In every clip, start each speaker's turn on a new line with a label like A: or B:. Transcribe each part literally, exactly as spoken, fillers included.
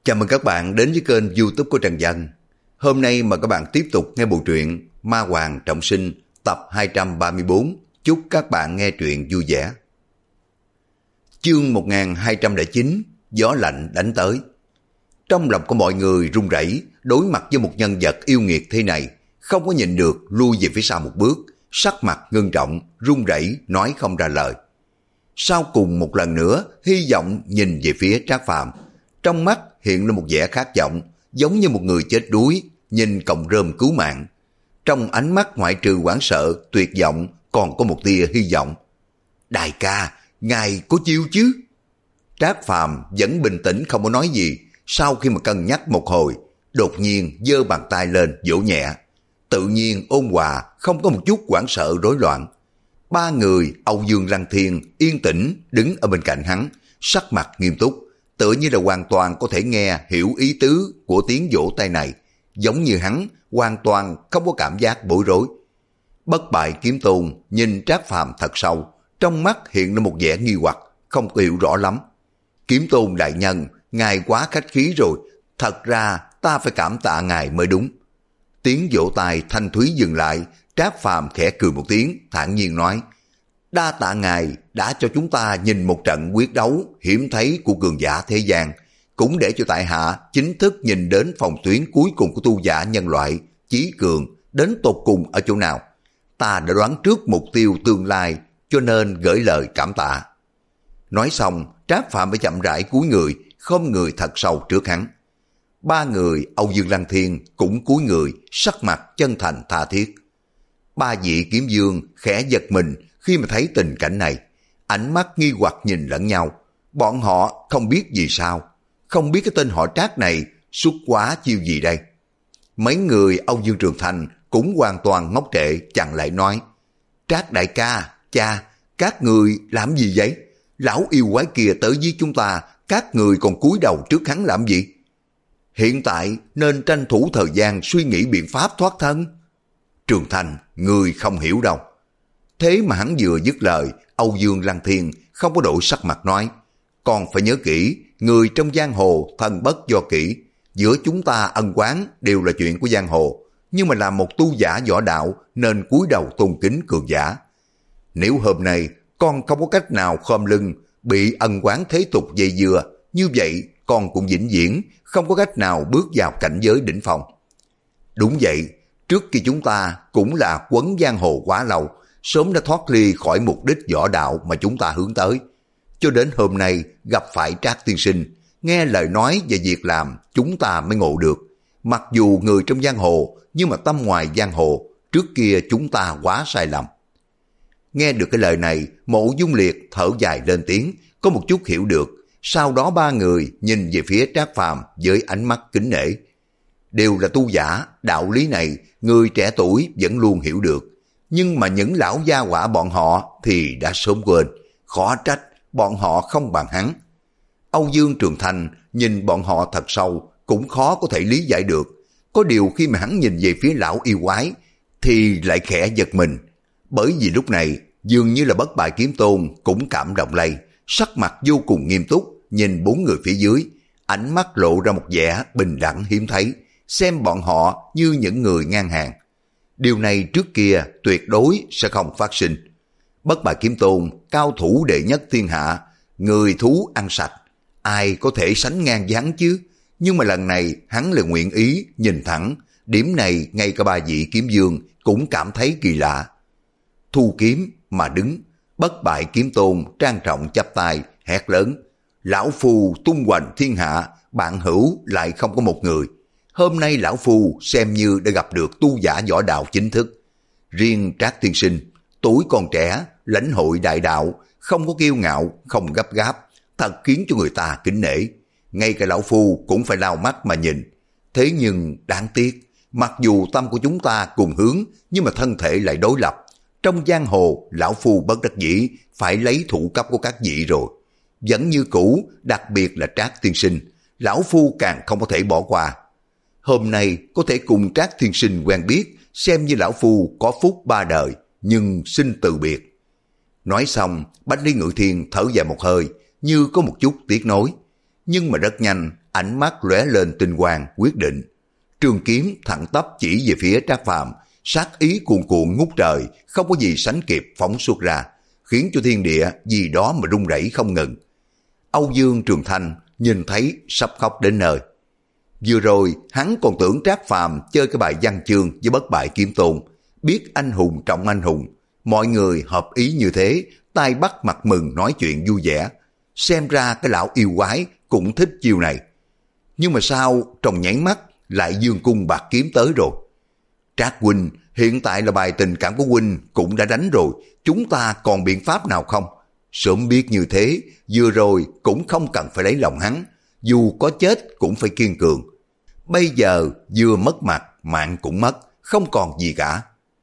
A: Chào mừng các bạn đến với kênh YouTube của Trần Dân. Hôm nay mời các bạn tiếp tục nghe bộ truyện Ma Hoàng Trọng Sinh tập hai trăm ba mươi tư. Chúc các bạn nghe truyện vui vẻ. Chương một nghìn hai trăm lẻ chín, gió lạnh đánh tới. Trong lòng của mọi người run rẩy đối mặt với một nhân vật yêu nghiệt thế này, không có nhịn được lui về phía sau một bước, sắc mặt ngưng trọng, run rẩy nói không ra lời. Sau cùng một lần nữa, hy vọng nhìn về phía Trác Phàm, trong mắt hiện lên một vẻ khát vọng, giống như một người chết đuối nhìn cọng rơm cứu mạng. Trong ánh mắt ngoại trừ hoảng sợ, tuyệt vọng, còn có một tia hy vọng. Đại ca, ngài có chiêu chứ? Trác Phàm vẫn bình tĩnh không có nói gì. Sau khi mà cân nhắc một hồi, đột nhiên giơ bàn tay lên vỗ nhẹ. Tự nhiên ôn hòa, không có một chút hoảng sợ rối loạn. Ba người Âu Dương Lăng Thiên yên tĩnh đứng ở bên cạnh hắn, sắc mặt nghiêm túc, tựa như là hoàn toàn có thể nghe hiểu ý tứ của tiếng vỗ tay này, giống như hắn hoàn toàn không có cảm giác bối rối. Bất Bại Kiếm Tôn nhìn Trác Phàm thật sâu, trong mắt hiện lên một vẻ nghi hoặc, không có hiểu rõ lắm. Kiếm Tôn đại nhân, ngài quá khách khí rồi, thật ra ta phải cảm tạ ngài mới đúng. Tiếng vỗ tay thanh thúy dừng lại, Trác Phàm khẽ cười một tiếng, thản nhiên nói: đa tạ ngài đã cho chúng ta nhìn một trận quyết đấu hiếm thấy của cường giả thế gian, cũng để cho tại hạ chính thức nhìn đến phòng tuyến cuối cùng của tu giả nhân loại, chí cường đến tột cùng ở chỗ nào. Ta đã đoán trước mục tiêu tương lai, cho nên gửi lời cảm tạ. Nói xong, Trác Phàm mới chậm rãi cúi người, khom người thật sâu trước hắn. Ba người Âu Dương Lăng Thiên cũng cúi người, sắc mặt chân thành tha thiết. Ba vị kiếm vương khẽ giật mình khi mà thấy tình cảnh này, ánh mắt nghi hoặc nhìn lẫn nhau. Bọn họ không biết gì sao, không biết cái tên họ Trác này xuất quá chiêu gì đây. Mấy người Âu Dương Trường Thành cũng hoàn toàn ngốc trệ, chặn lại nói: Trác đại ca, cha, các người làm gì vậy? Lão yêu quái kia tới với chúng ta, các người còn cúi đầu trước hắn làm gì? Hiện tại nên tranh thủ thời gian suy nghĩ biện pháp thoát thân. Trường Thành, người không hiểu đâu. Thế mà hắn vừa dứt lời, Âu Dương Lăng Thiên không có đổi sắc mặt nói: còn phải nhớ kỹ, người trong giang hồ thân bất do kỹ. Giữa chúng ta ân oán đều là chuyện của giang hồ, nhưng mà làm một tu giả võ đạo nên cúi đầu tôn kính cường giả. Nếu hôm nay con không có cách nào khom lưng, bị ân oán thế tục dây dưa, như vậy con cũng vĩnh viễn không có cách nào bước vào cảnh giới đỉnh phong. Đúng vậy, trước khi chúng ta cũng là quấn giang hồ quá lâu, sớm đã thoát ly khỏi mục đích võ đạo mà chúng ta hướng tới. Cho đến hôm nay gặp phải Trác tiên sinh, nghe lời nói và việc làm chúng ta mới ngộ được. Mặc dù người trong giang hồ, nhưng mà tâm ngoài giang hồ, trước kia chúng ta quá sai lầm. Nghe được cái lời này, Mộ Dung Liệt thở dài lên tiếng, có một chút hiểu được. Sau đó ba người nhìn về phía Trác Phàm với ánh mắt kính nể. Đều là tu giả, đạo lý này người trẻ tuổi vẫn luôn hiểu được. Nhưng mà những lão gia hỏa bọn họ thì đã sớm quên, khó trách bọn họ không bằng hắn. Âu Dương Trường Thành nhìn bọn họ thật sâu, cũng khó có thể lý giải được. Có điều khi mà hắn nhìn về phía lão yêu quái, thì lại khẽ giật mình. Bởi vì lúc này, dường như là Bất Bại Kiếm Tôn cũng cảm động lây, sắc mặt vô cùng nghiêm túc, nhìn bốn người phía dưới, ánh mắt lộ ra một vẻ bình đẳng hiếm thấy, xem bọn họ như những người ngang hàng. Điều này trước kia tuyệt đối sẽ không phát sinh. Bất Bại Kiếm Tôn, cao thủ đệ nhất thiên hạ, người thú ăn sạch, ai có thể sánh ngang với hắn chứ? Nhưng mà lần này hắn lại nguyện ý nhìn thẳng, điểm này ngay cả ba vị kiếm vương cũng cảm thấy kỳ lạ. Thu kiếm mà đứng, Bất Bại Kiếm Tôn trang trọng chắp tay, hét lớn: lão phu tung hoành thiên hạ, bạn hữu lại không có một người. Hôm nay lão phu xem như đã gặp được tu giả võ đạo chính thức. Riêng Trác tiên sinh, tuổi còn trẻ, lãnh hội đại đạo, không có kiêu ngạo, không gấp gáp, thật khiến cho người ta kính nể. Ngay cả lão phu cũng phải lau mắt mà nhìn. Thế nhưng đáng tiếc, mặc dù tâm của chúng ta cùng hướng, nhưng mà thân thể lại đối lập. Trong giang hồ, lão phu bất đắc dĩ phải lấy thủ cấp của các vị rồi. Vẫn như cũ, đặc biệt là Trác tiên sinh, lão phu càng không có thể bỏ qua. Hôm nay có thể cùng Trác tiên sinh quen biết, xem như lão phu có phúc ba đời, nhưng xin từ biệt. Nói xong, Bách Lý Ngự Thiên thở dài một hơi, như có một chút tiếc nối. nhưng mà rất nhanh, ánh mắt lóe lên tinh quang quyết định. Trường kiếm thẳng tắp chỉ về phía Trác Phàm, sát ý cuồn cuộn ngút trời, không có gì sánh kịp phóng xuất ra, khiến cho thiên địa vì đó mà rung rẩy không ngừng. Âu Dương Trường Thanh nhìn thấy sắp khóc đến nơi. Vừa rồi hắn còn tưởng Trác Phàm chơi cái bài văn chương với Bất Bại Kiếm Tôn, biết anh hùng trọng anh hùng, mọi người hợp ý như thế, tay bắt mặt mừng nói chuyện vui vẻ. Xem ra cái lão yêu quái cũng thích chiêu này. Nhưng mà sao trong nháy mắt lại dương cung bạc kiếm tới rồi. Trác huynh, hiện tại là bài tình cảm của huynh cũng đã đánh rồi, chúng ta còn biện pháp nào không? Sớm biết như thế, vừa rồi cũng không cần phải lấy lòng hắn, dù có chết cũng phải kiên cường. Bây giờ vừa mất mặt, mạng cũng mất, không còn gì cả.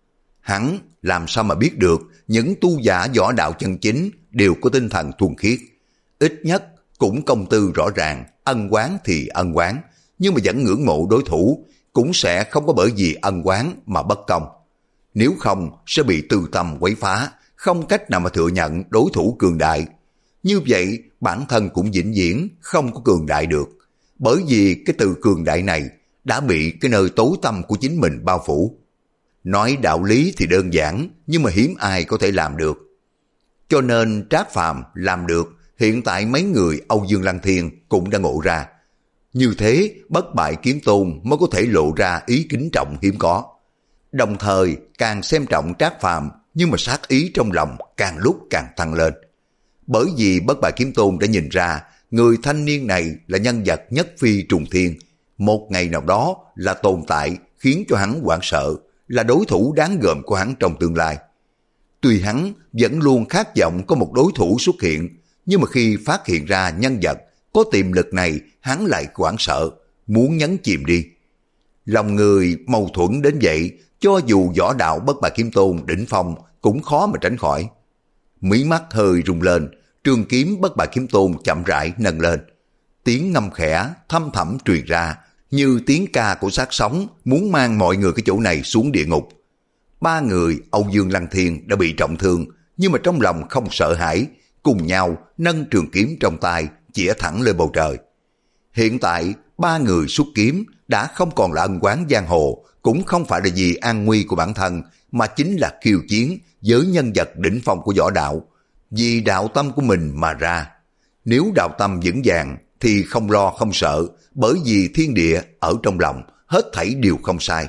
A: Hắn làm sao mà biết được những tu giả võ đạo chân chính đều có tinh thần thuần khiết. Ít nhất cũng công tư rõ ràng, ân oán thì ân oán, nhưng mà vẫn ngưỡng mộ đối thủ, cũng sẽ không có bởi vì ân oán mà bất công. Nếu không sẽ bị tư tâm quấy phá, không cách nào mà thừa nhận đối thủ cường đại. Như vậy bản thân cũng vĩnh viễn không có cường đại được, bởi vì cái từ cường đại này đã bị cái nơi tối tăm của chính mình bao phủ. Nói đạo lý thì đơn giản, nhưng mà hiếm ai có thể làm được. Cho nên Trác Phàm làm được, hiện tại mấy người Âu Dương Lăng Thiên cũng đã ngộ ra. Như thế Bất Bại Kiếm Tôn mới có thể lộ ra ý kính trọng hiếm có. Đồng thời càng xem trọng Trác Phàm, nhưng mà sát ý trong lòng càng lúc càng tăng lên. Bởi vì Bất Bại Kiếm Tôn đã nhìn ra người thanh niên này là nhân vật nhất phi trùng thiên, một ngày nào đó là tồn tại khiến cho hắn hoảng sợ, là đối thủ đáng gờm của hắn trong tương lai. Tuy hắn vẫn luôn khát vọng có một đối thủ xuất hiện, nhưng mà khi phát hiện ra nhân vật có tiềm lực này, hắn lại hoảng sợ, muốn nhấn chìm đi. Lòng người mâu thuẫn đến vậy, cho dù võ đạo Bất Bại Kiếm Tôn đỉnh phong cũng khó mà tránh khỏi. Mí mắt hơi rung lên, trường kiếm Bất Bại Kiếm Tôn chậm rãi nâng lên. Tiếng ngâm khẽ thâm thẳm truyền ra, như tiếng ca của xác sống muốn mang mọi người cái chỗ này xuống địa ngục. Ba người Âu Dương Lăng Thiên đã bị trọng thương, nhưng mà trong lòng không sợ hãi, cùng nhau nâng trường kiếm trong tay chĩa thẳng lên bầu trời. Hiện tại ba người xuất kiếm đã không còn là ân oán giang hồ, cũng không phải là vì an nguy của bản thân, mà chính là khiêu chiến với nhân vật đỉnh phong của võ đạo, vì đạo tâm của mình mà ra. Nếu đạo tâm vững vàng thì không lo không sợ, bởi vì thiên địa ở trong lòng, hết thảy đều không sai.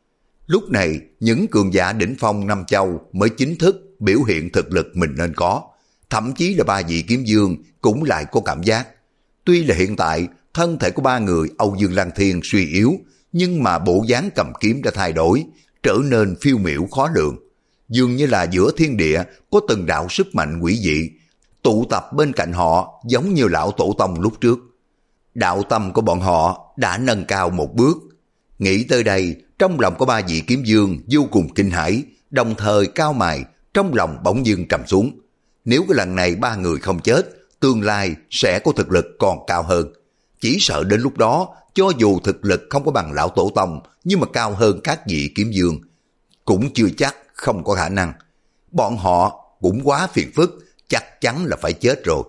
A: Lúc này những cường giả đỉnh phong năm châu mới chính thức biểu hiện thực lực mình nên có, thậm chí là ba vị kiếm vương cũng lại có cảm giác. Tuy là hiện tại thân thể của ba người Âu Dương Lăng Thiên suy yếu, nhưng mà bộ dáng cầm kiếm đã thay đổi, trở nên phiêu miểu khó lường. Dường như là giữa thiên địa có từng đạo sức mạnh quỷ dị, tụ tập bên cạnh họ giống như lão tổ tông lúc trước. Đạo tâm của bọn họ đã nâng cao một bước. Nghĩ tới đây, trong lòng có ba vị kiếm vương vô cùng kinh hãi, đồng thời cao mày, trong lòng bỗng dưng trầm xuống. Nếu cái lần này ba người không chết, tương lai sẽ có thực lực còn cao hơn. Chỉ sợ đến lúc đó, cho dù thực lực không có bằng lão tổ tông, nhưng mà cao hơn các vị kiếm vương, cũng chưa chắc không có khả năng. Bọn họ cũng quá phiền phức, chắc chắn là phải chết rồi.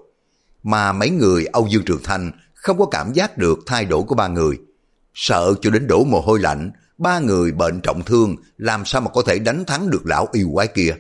A: Mà mấy người Âu Dương Trường Thanh không có cảm giác được thay đổi của ba người. Sợ cho đến đổ mồ hôi lạnh, ba người bệnh trọng thương, làm sao mà có thể đánh thắng được lão yêu quái kia.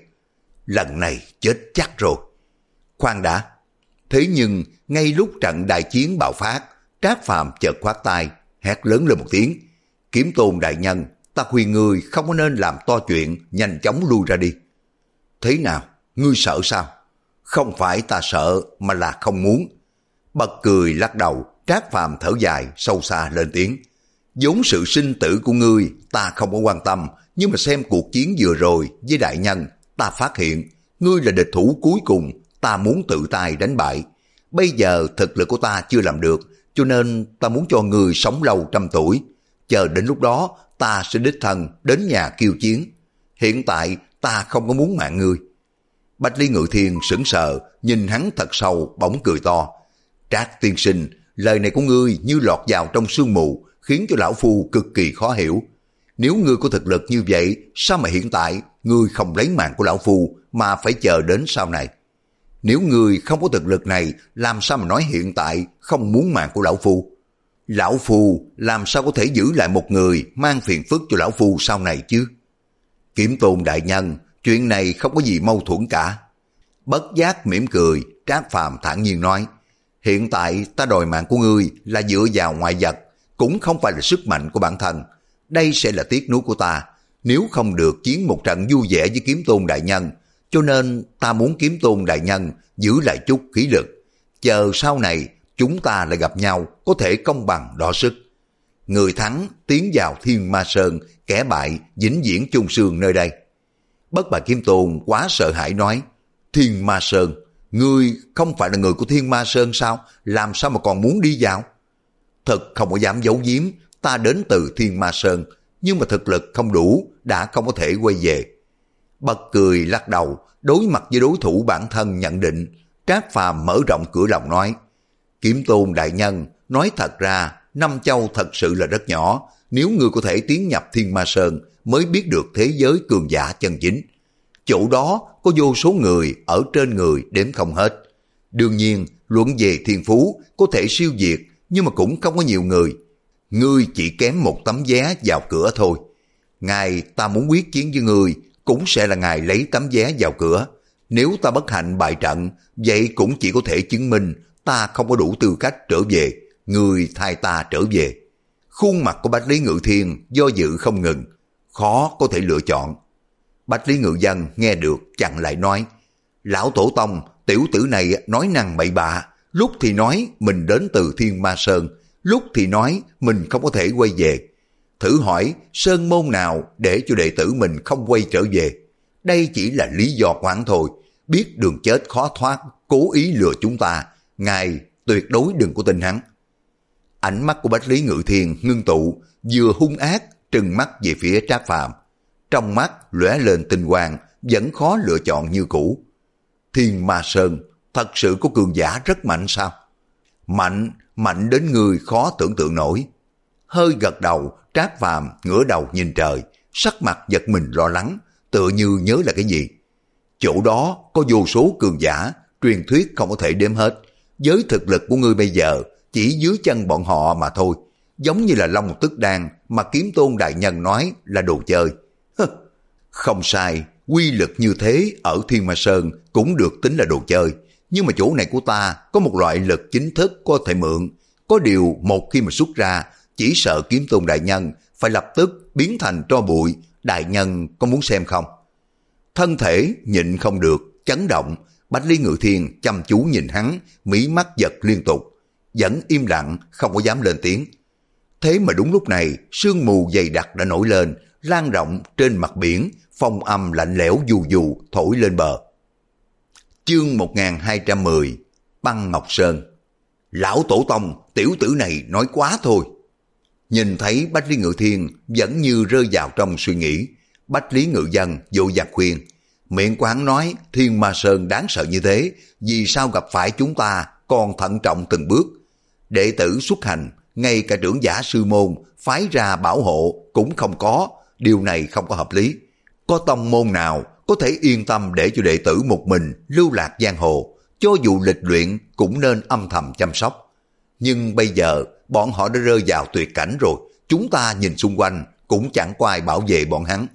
A: Lần này chết chắc rồi. Khoan đã. Thế nhưng, ngay lúc trận đại chiến bạo phát, Trác Phàm chợt khoát tay, hét lớn lên một tiếng. Kiếm Tôn đại nhân, ta khuyên ngươi không có nên làm to chuyện, nhanh chóng lui ra đi. Thế nào? Ngươi sợ sao? Không phải ta sợ, mà là không muốn. Bật cười lắc đầu, Trác Phàm thở dài, sâu xa lên tiếng. Vốn sự sinh tử của ngươi, ta không có quan tâm, nhưng mà xem cuộc chiến vừa rồi với đại nhân, ta phát hiện, ngươi là địch thủ cuối cùng, ta muốn tự tay đánh bại. Bây giờ thực lực của ta chưa làm được, cho nên ta muốn cho ngươi sống lâu trăm tuổi. Chờ đến lúc đó, ta sẽ đích thân đến nhà kiêu chiến. Hiện tại, ta không có muốn mạng ngươi. Bạch Lý Ngự Thiên sững sờ, nhìn hắn thật sâu, bỗng cười to. Trác tiên sinh, lời này của ngươi như lọt vào trong sương mù, khiến cho lão phu cực kỳ khó hiểu. Nếu ngươi có thực lực như vậy, sao mà hiện tại ngươi không lấy mạng của lão phu mà phải chờ đến sau này? Nếu ngươi không có thực lực này, làm sao mà nói hiện tại không muốn mạng của lão phu? Lão phu làm sao có thể giữ lại một người mang phiền phức cho lão phu sau này chứ? Kiếm Tôn đại nhân, chuyện này không có gì mâu thuẫn cả. Bất giác mỉm cười, Trác Phàm thản nhiên nói, hiện tại ta đòi mạng của ngươi là dựa vào ngoại vật, cũng không phải là sức mạnh của bản thân. Đây sẽ là tiếc nuối của ta, nếu không được chiến một trận vui vẻ với Kiếm Tôn đại nhân, cho nên ta muốn Kiếm Tôn đại nhân giữ lại chút khí lực, chờ sau này chúng ta lại gặp nhau có thể công bằng đọ sức. Người thắng tiến vào Thiên Ma Sơn, kẻ bại vĩnh viễn chôn xương nơi đây. Bất Bại Kiếm Tôn quá sợ hãi nói, Thiên Ma Sơn, ngươi không phải là người của Thiên Ma Sơn sao? Làm sao mà còn muốn đi vào? Thật không có dám giấu giếm, ta đến từ Thiên Ma Sơn, nhưng mà thực lực không đủ, đã không có thể quay về. Bật cười lắc đầu, đối mặt với đối thủ bản thân nhận định, Trác Phàm mở rộng cửa lòng nói, Kiếm Tôn đại nhân, nói thật ra, Năm Châu thật sự là rất nhỏ, nếu ngươi có thể tiến nhập Thiên Ma Sơn mới biết được thế giới cường giả chân chính. Chỗ đó có vô số người ở trên người đếm không hết. Đương nhiên, luận về thiên phú có thể siêu việt, nhưng mà cũng không có nhiều người. Ngươi chỉ kém một tấm vé vào cửa thôi. Ngày ta muốn quyết chiến với ngươi, cũng sẽ là ngày lấy tấm vé vào cửa. Nếu ta bất hạnh bại trận, vậy cũng chỉ có thể chứng minh ta không có đủ tư cách trở về, ngươi thay ta trở về. Khuôn mặt của Bách Lý Ngự Thiên do dự không ngừng, khó có thể lựa chọn. Bách Lý Ngự Dân nghe được chặn lại nói, lão tổ tông, tiểu tử này nói năng bậy bạ, lúc thì nói mình đến từ Thiên Ma Sơn, lúc thì nói mình không có thể quay về. Thử hỏi sơn môn nào để cho đệ tử mình không quay trở về? Đây chỉ là lý do quán thôi, biết đường chết khó thoát, cố ý lừa chúng ta, ngài tuyệt đối đừng có tin hắn. Ánh mắt của Bách Lý Ngự Thiên ngưng tụ, vừa hung ác trừng mắt về phía Trác Phàm. Trong mắt lóe lên tinh quang, vẫn khó lựa chọn như cũ. Thiên Ma Sơn thật sự có cường giả rất mạnh sao? Mạnh, mạnh đến người khó tưởng tượng nổi. Hơi gật đầu, Trác Phàm ngửa đầu nhìn trời, sắc mặt giật mình lo lắng, tựa như nhớ là cái gì. Chỗ đó có vô số cường giả, truyền thuyết không có thể đếm hết. Với thực lực của ngươi bây giờ, chỉ dưới chân bọn họ mà thôi. Giống như là Long Tức Đan mà Kiếm Tôn đại nhân nói là đồ chơi. Không sai, quy lực như thế ở Thiên Ma Sơn cũng được tính là đồ chơi. Nhưng mà chỗ này của ta có một loại lực chính thức có thể mượn. Có điều một khi mà xuất ra, chỉ sợ Kiếm Tôn đại nhân phải lập tức biến thành tro bụi. Đại nhân có muốn xem không? Thân thể nhịn không được, chấn động. Bách Lý Ngự Thiên chăm chú nhìn hắn, mí mắt giật liên tục. Vẫn im lặng, không có dám lên tiếng. Thế mà đúng lúc này, sương mù dày đặc đã nổi lên, lan rộng trên mặt biển, phong âm lạnh lẽo dù dù thổi lên bờ. Chương một nghìn hai trăm mười, Băng Ngọc Sơn. Lão tổ tông, tiểu tử này nói quá thôi. Nhìn thấy Bách Lý Ngự Thiên vẫn như rơi vào trong suy nghĩ, Bách Lý Ngự Dân vội vàng khuyên. Miệng của hắn nói Thiên Ma Sơn đáng sợ như thế, vì sao gặp phải chúng ta còn thận trọng từng bước. Đệ tử xuất hành, ngay cả trưởng giả sư môn phái ra bảo hộ cũng không có, điều này không có hợp lý. Có tông môn nào có thể yên tâm để cho đệ tử một mình lưu lạc giang hồ, cho dù lịch luyện cũng nên âm thầm chăm sóc. Nhưng bây giờ bọn họ đã rơi vào tuyệt cảnh rồi, chúng ta nhìn xung quanh cũng chẳng có ai bảo vệ bọn hắn.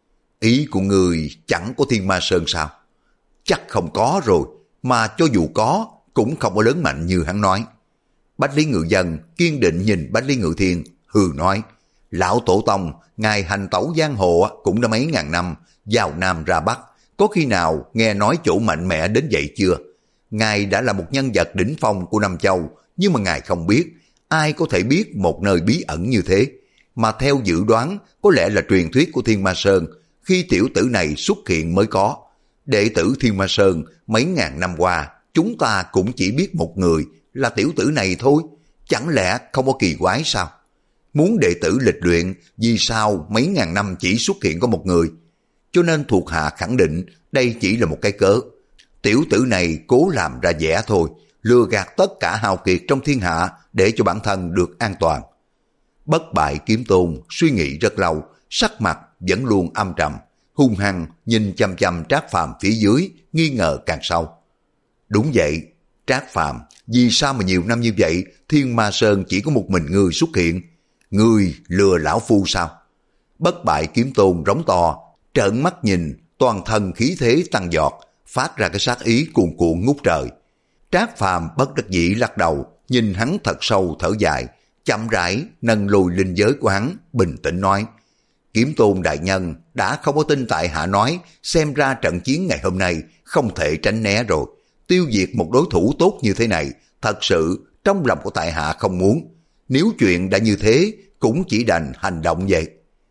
A: Ý của người chẳng có Thiên Ma Sơn sao? Chắc không có rồi, mà cho dù có cũng không có lớn mạnh như hắn nói. Bách Lý Ngự Dân kiên định nhìn Bách Lý Ngự Thiên, hừ nói, lão tổ tông, ngài hành tẩu giang hồ cũng đã mấy ngàn năm, vào Nam ra Bắc, có khi nào nghe nói chỗ mạnh mẽ đến vậy chưa? Ngài đã là một nhân vật đỉnh phong của Nam Châu, nhưng mà ngài không biết, ai có thể biết một nơi bí ẩn như thế. Mà theo dự đoán, có lẽ là truyền thuyết của Thiên Ma Sơn, khi tiểu tử này xuất hiện mới có. Đệ tử Thiên Ma Sơn mấy ngàn năm qua, chúng ta cũng chỉ biết một người là tiểu tử này thôi, chẳng lẽ không có kỳ quái sao? Muốn đệ tử lịch luyện, vì sao mấy ngàn năm chỉ xuất hiện có một người? Cho nên thuộc hạ khẳng định đây chỉ là một cái cớ. Tiểu tử này cố làm ra vẻ thôi, lừa gạt tất cả hào kiệt trong thiên hạ để cho bản thân được an toàn. Bất Bại Kiếm Tôn suy nghĩ rất lâu, sắc mặt vẫn luôn âm trầm, hung hăng nhìn chăm chăm Trác Phàm phía dưới, nghi ngờ càng sâu. Đúng vậy, Trác Phàm, vì sao mà nhiều năm như vậy Thiên Ma Sơn chỉ có một mình ngươi xuất hiện? Ngươi lừa lão phu sao? Bất Bại Kiếm Tôn rống to, trợn mắt nhìn, toàn thân khí thế tăng giọt, phát ra cái sát ý cuồn cuộn ngút trời. Trác Phàm bất đắc dĩ lắc đầu, nhìn hắn thật sâu thở dài, chậm rãi nâng lùi linh giới của hắn, bình tĩnh nói: Kiếm Tôn đại nhân đã không có tin tại hạ nói, xem ra trận chiến ngày hôm nay không thể tránh né rồi. Tiêu diệt một đối thủ tốt như thế này, thật sự trong lòng của tại hạ không muốn. Nếu chuyện đã như thế, cũng chỉ đành hành động vậy.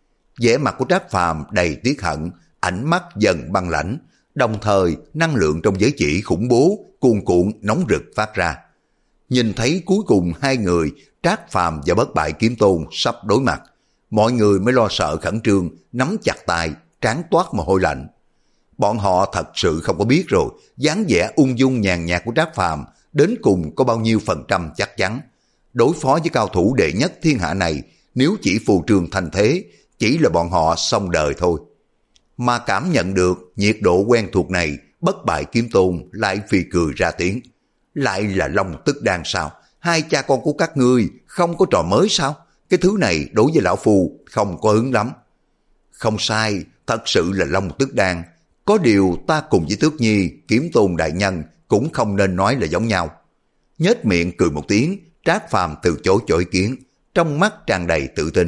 A: Vẻ mặt của Trác Phàm đầy tiếc hận, ánh mắt dần băng lãnh, đồng thời năng lượng trong giới chỉ khủng bố cuồn cuộn nóng rực phát ra. Nhìn thấy cuối cùng hai người Trác Phàm và Bất Bại Kiếm Tôn sắp đối mặt, mọi người mới lo sợ khẩn trương, nắm chặt tay, trán toát mồ hôi lạnh. Bọn họ thật sự không có biết rồi, dáng vẻ ung dung nhàn nhạt của Trác Phàm đến cùng có bao nhiêu phần trăm chắc chắn. Đối phó với cao thủ đệ nhất thiên hạ này, nếu chỉ phù trương thành thế, chỉ là bọn họ xong đời thôi. Mà cảm nhận được nhiệt độ quen thuộc này, Bất Bại Kiếm Tôn lại phì cười ra tiếng. Lại là Long Tức Đan sao? Hai cha con của các ngươi không có trò mới sao? Cái thứ này đối với lão phu không có hứng lắm. Không sai, thật sự là Long Tức Đan. Có điều ta cùng với Tước Nhi, Kiếm Tôn đại nhân cũng không nên nói là giống nhau. Nhếch miệng cười một tiếng, Trác Phàm từ chối cho ý kiến, trong mắt tràn đầy tự tin.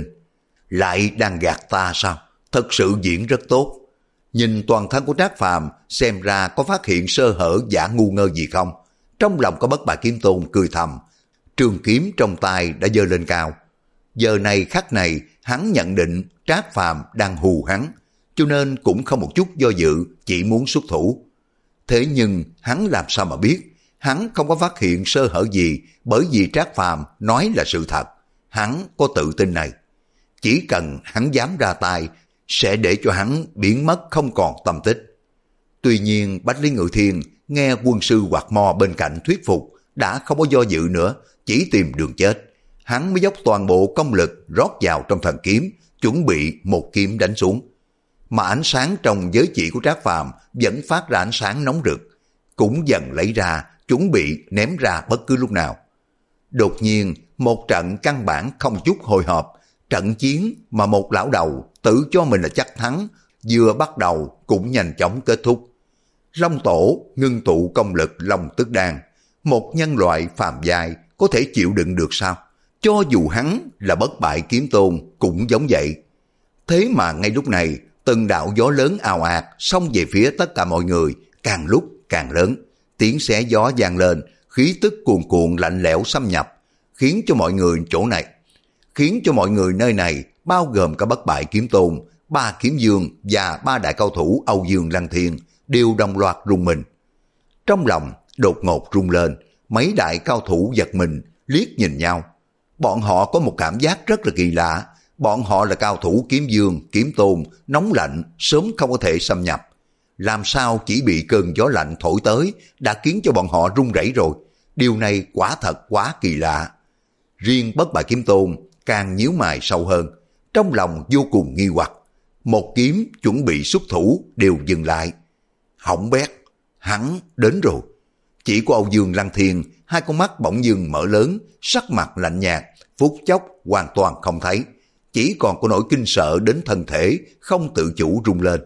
A: Lại đang gạt ta sao? Thật sự diễn rất tốt. Nhìn toàn thân của Trác Phàm, xem ra có phát hiện sơ hở giả ngu ngơ gì không? Trong lòng có Bất Bại Kiếm Tôn cười thầm, trường kiếm trong tay đã giơ lên cao. Giờ này khắc này, hắn nhận định Trác Phàm đang hù hắn, cho nên cũng không một chút do dự, chỉ muốn xuất thủ. Thế nhưng hắn làm sao mà biết? Hắn không có phát hiện sơ hở gì, bởi vì Trác Phàm nói là sự thật. Hắn có tự tin này. Chỉ cần hắn dám ra tay, sẽ để cho hắn biến mất không còn tâm tích. Tuy nhiên Bách Lý Ngự Thiên nghe quân sư Hoạt Mo bên cạnh thuyết phục, đã không có do dự nữa, chỉ tìm đường chết. Hắn mới dốc toàn bộ công lực rót vào trong thần kiếm, chuẩn bị một kiếm đánh xuống. Mà ánh sáng trong giới chỉ của Trác Phàm vẫn phát ra ánh sáng nóng rực, cũng dần lấy ra, chuẩn bị ném ra bất cứ lúc nào. Đột nhiên, một trận căn bản không chút hồi hộp, trận chiến mà một lão đầu tự cho mình là chắc thắng, vừa bắt đầu cũng nhanh chóng kết thúc. Long Tổ ngưng tụ công lực Long Tức Đan, một nhân loại phàm giai có thể chịu đựng được sao? Cho dù hắn là Bất Bại Kiếm Tôn cũng giống vậy. Thế mà ngay lúc này, từng đạo gió lớn ào ạt xông về phía tất cả mọi người, càng lúc càng lớn. Tiếng xé gió vang lên, khí tức cuồn cuộn lạnh lẽo xâm nhập, khiến cho mọi người chỗ này, khiến cho mọi người nơi này, bao gồm cả Bất Bại Kiếm Tôn, ba kiếm dương và ba đại cao thủ Âu Dương Lăng Thiên, đều đồng loạt rung mình. Trong lòng đột ngột rung lên, mấy đại cao thủ giật mình, liếc nhìn nhau. Bọn họ có một cảm giác rất là kỳ lạ. Bọn họ là cao thủ kiếm dương, kiếm tôn, nóng lạnh, sớm không có thể xâm nhập. Làm sao chỉ bị cơn gió lạnh thổi tới, đã khiến cho bọn họ run rẩy rồi. Điều này quả thật quá kỳ lạ. Riêng Bất Bại Kiếm Tôn càng nhíu mày sâu hơn, trong lòng vô cùng nghi hoặc. Một kiếm chuẩn bị xuất thủ đều dừng lại. Hỏng bét, hắn đến rồi. Chỉ có Âu Dương Lăng Thiên, hai con mắt bỗng dưng mở lớn, sắc mặt lạnh nhạt, phút chốc hoàn toàn không thấy. Chỉ còn có nỗi kinh sợ đến thân thể, không tự chủ rung lên.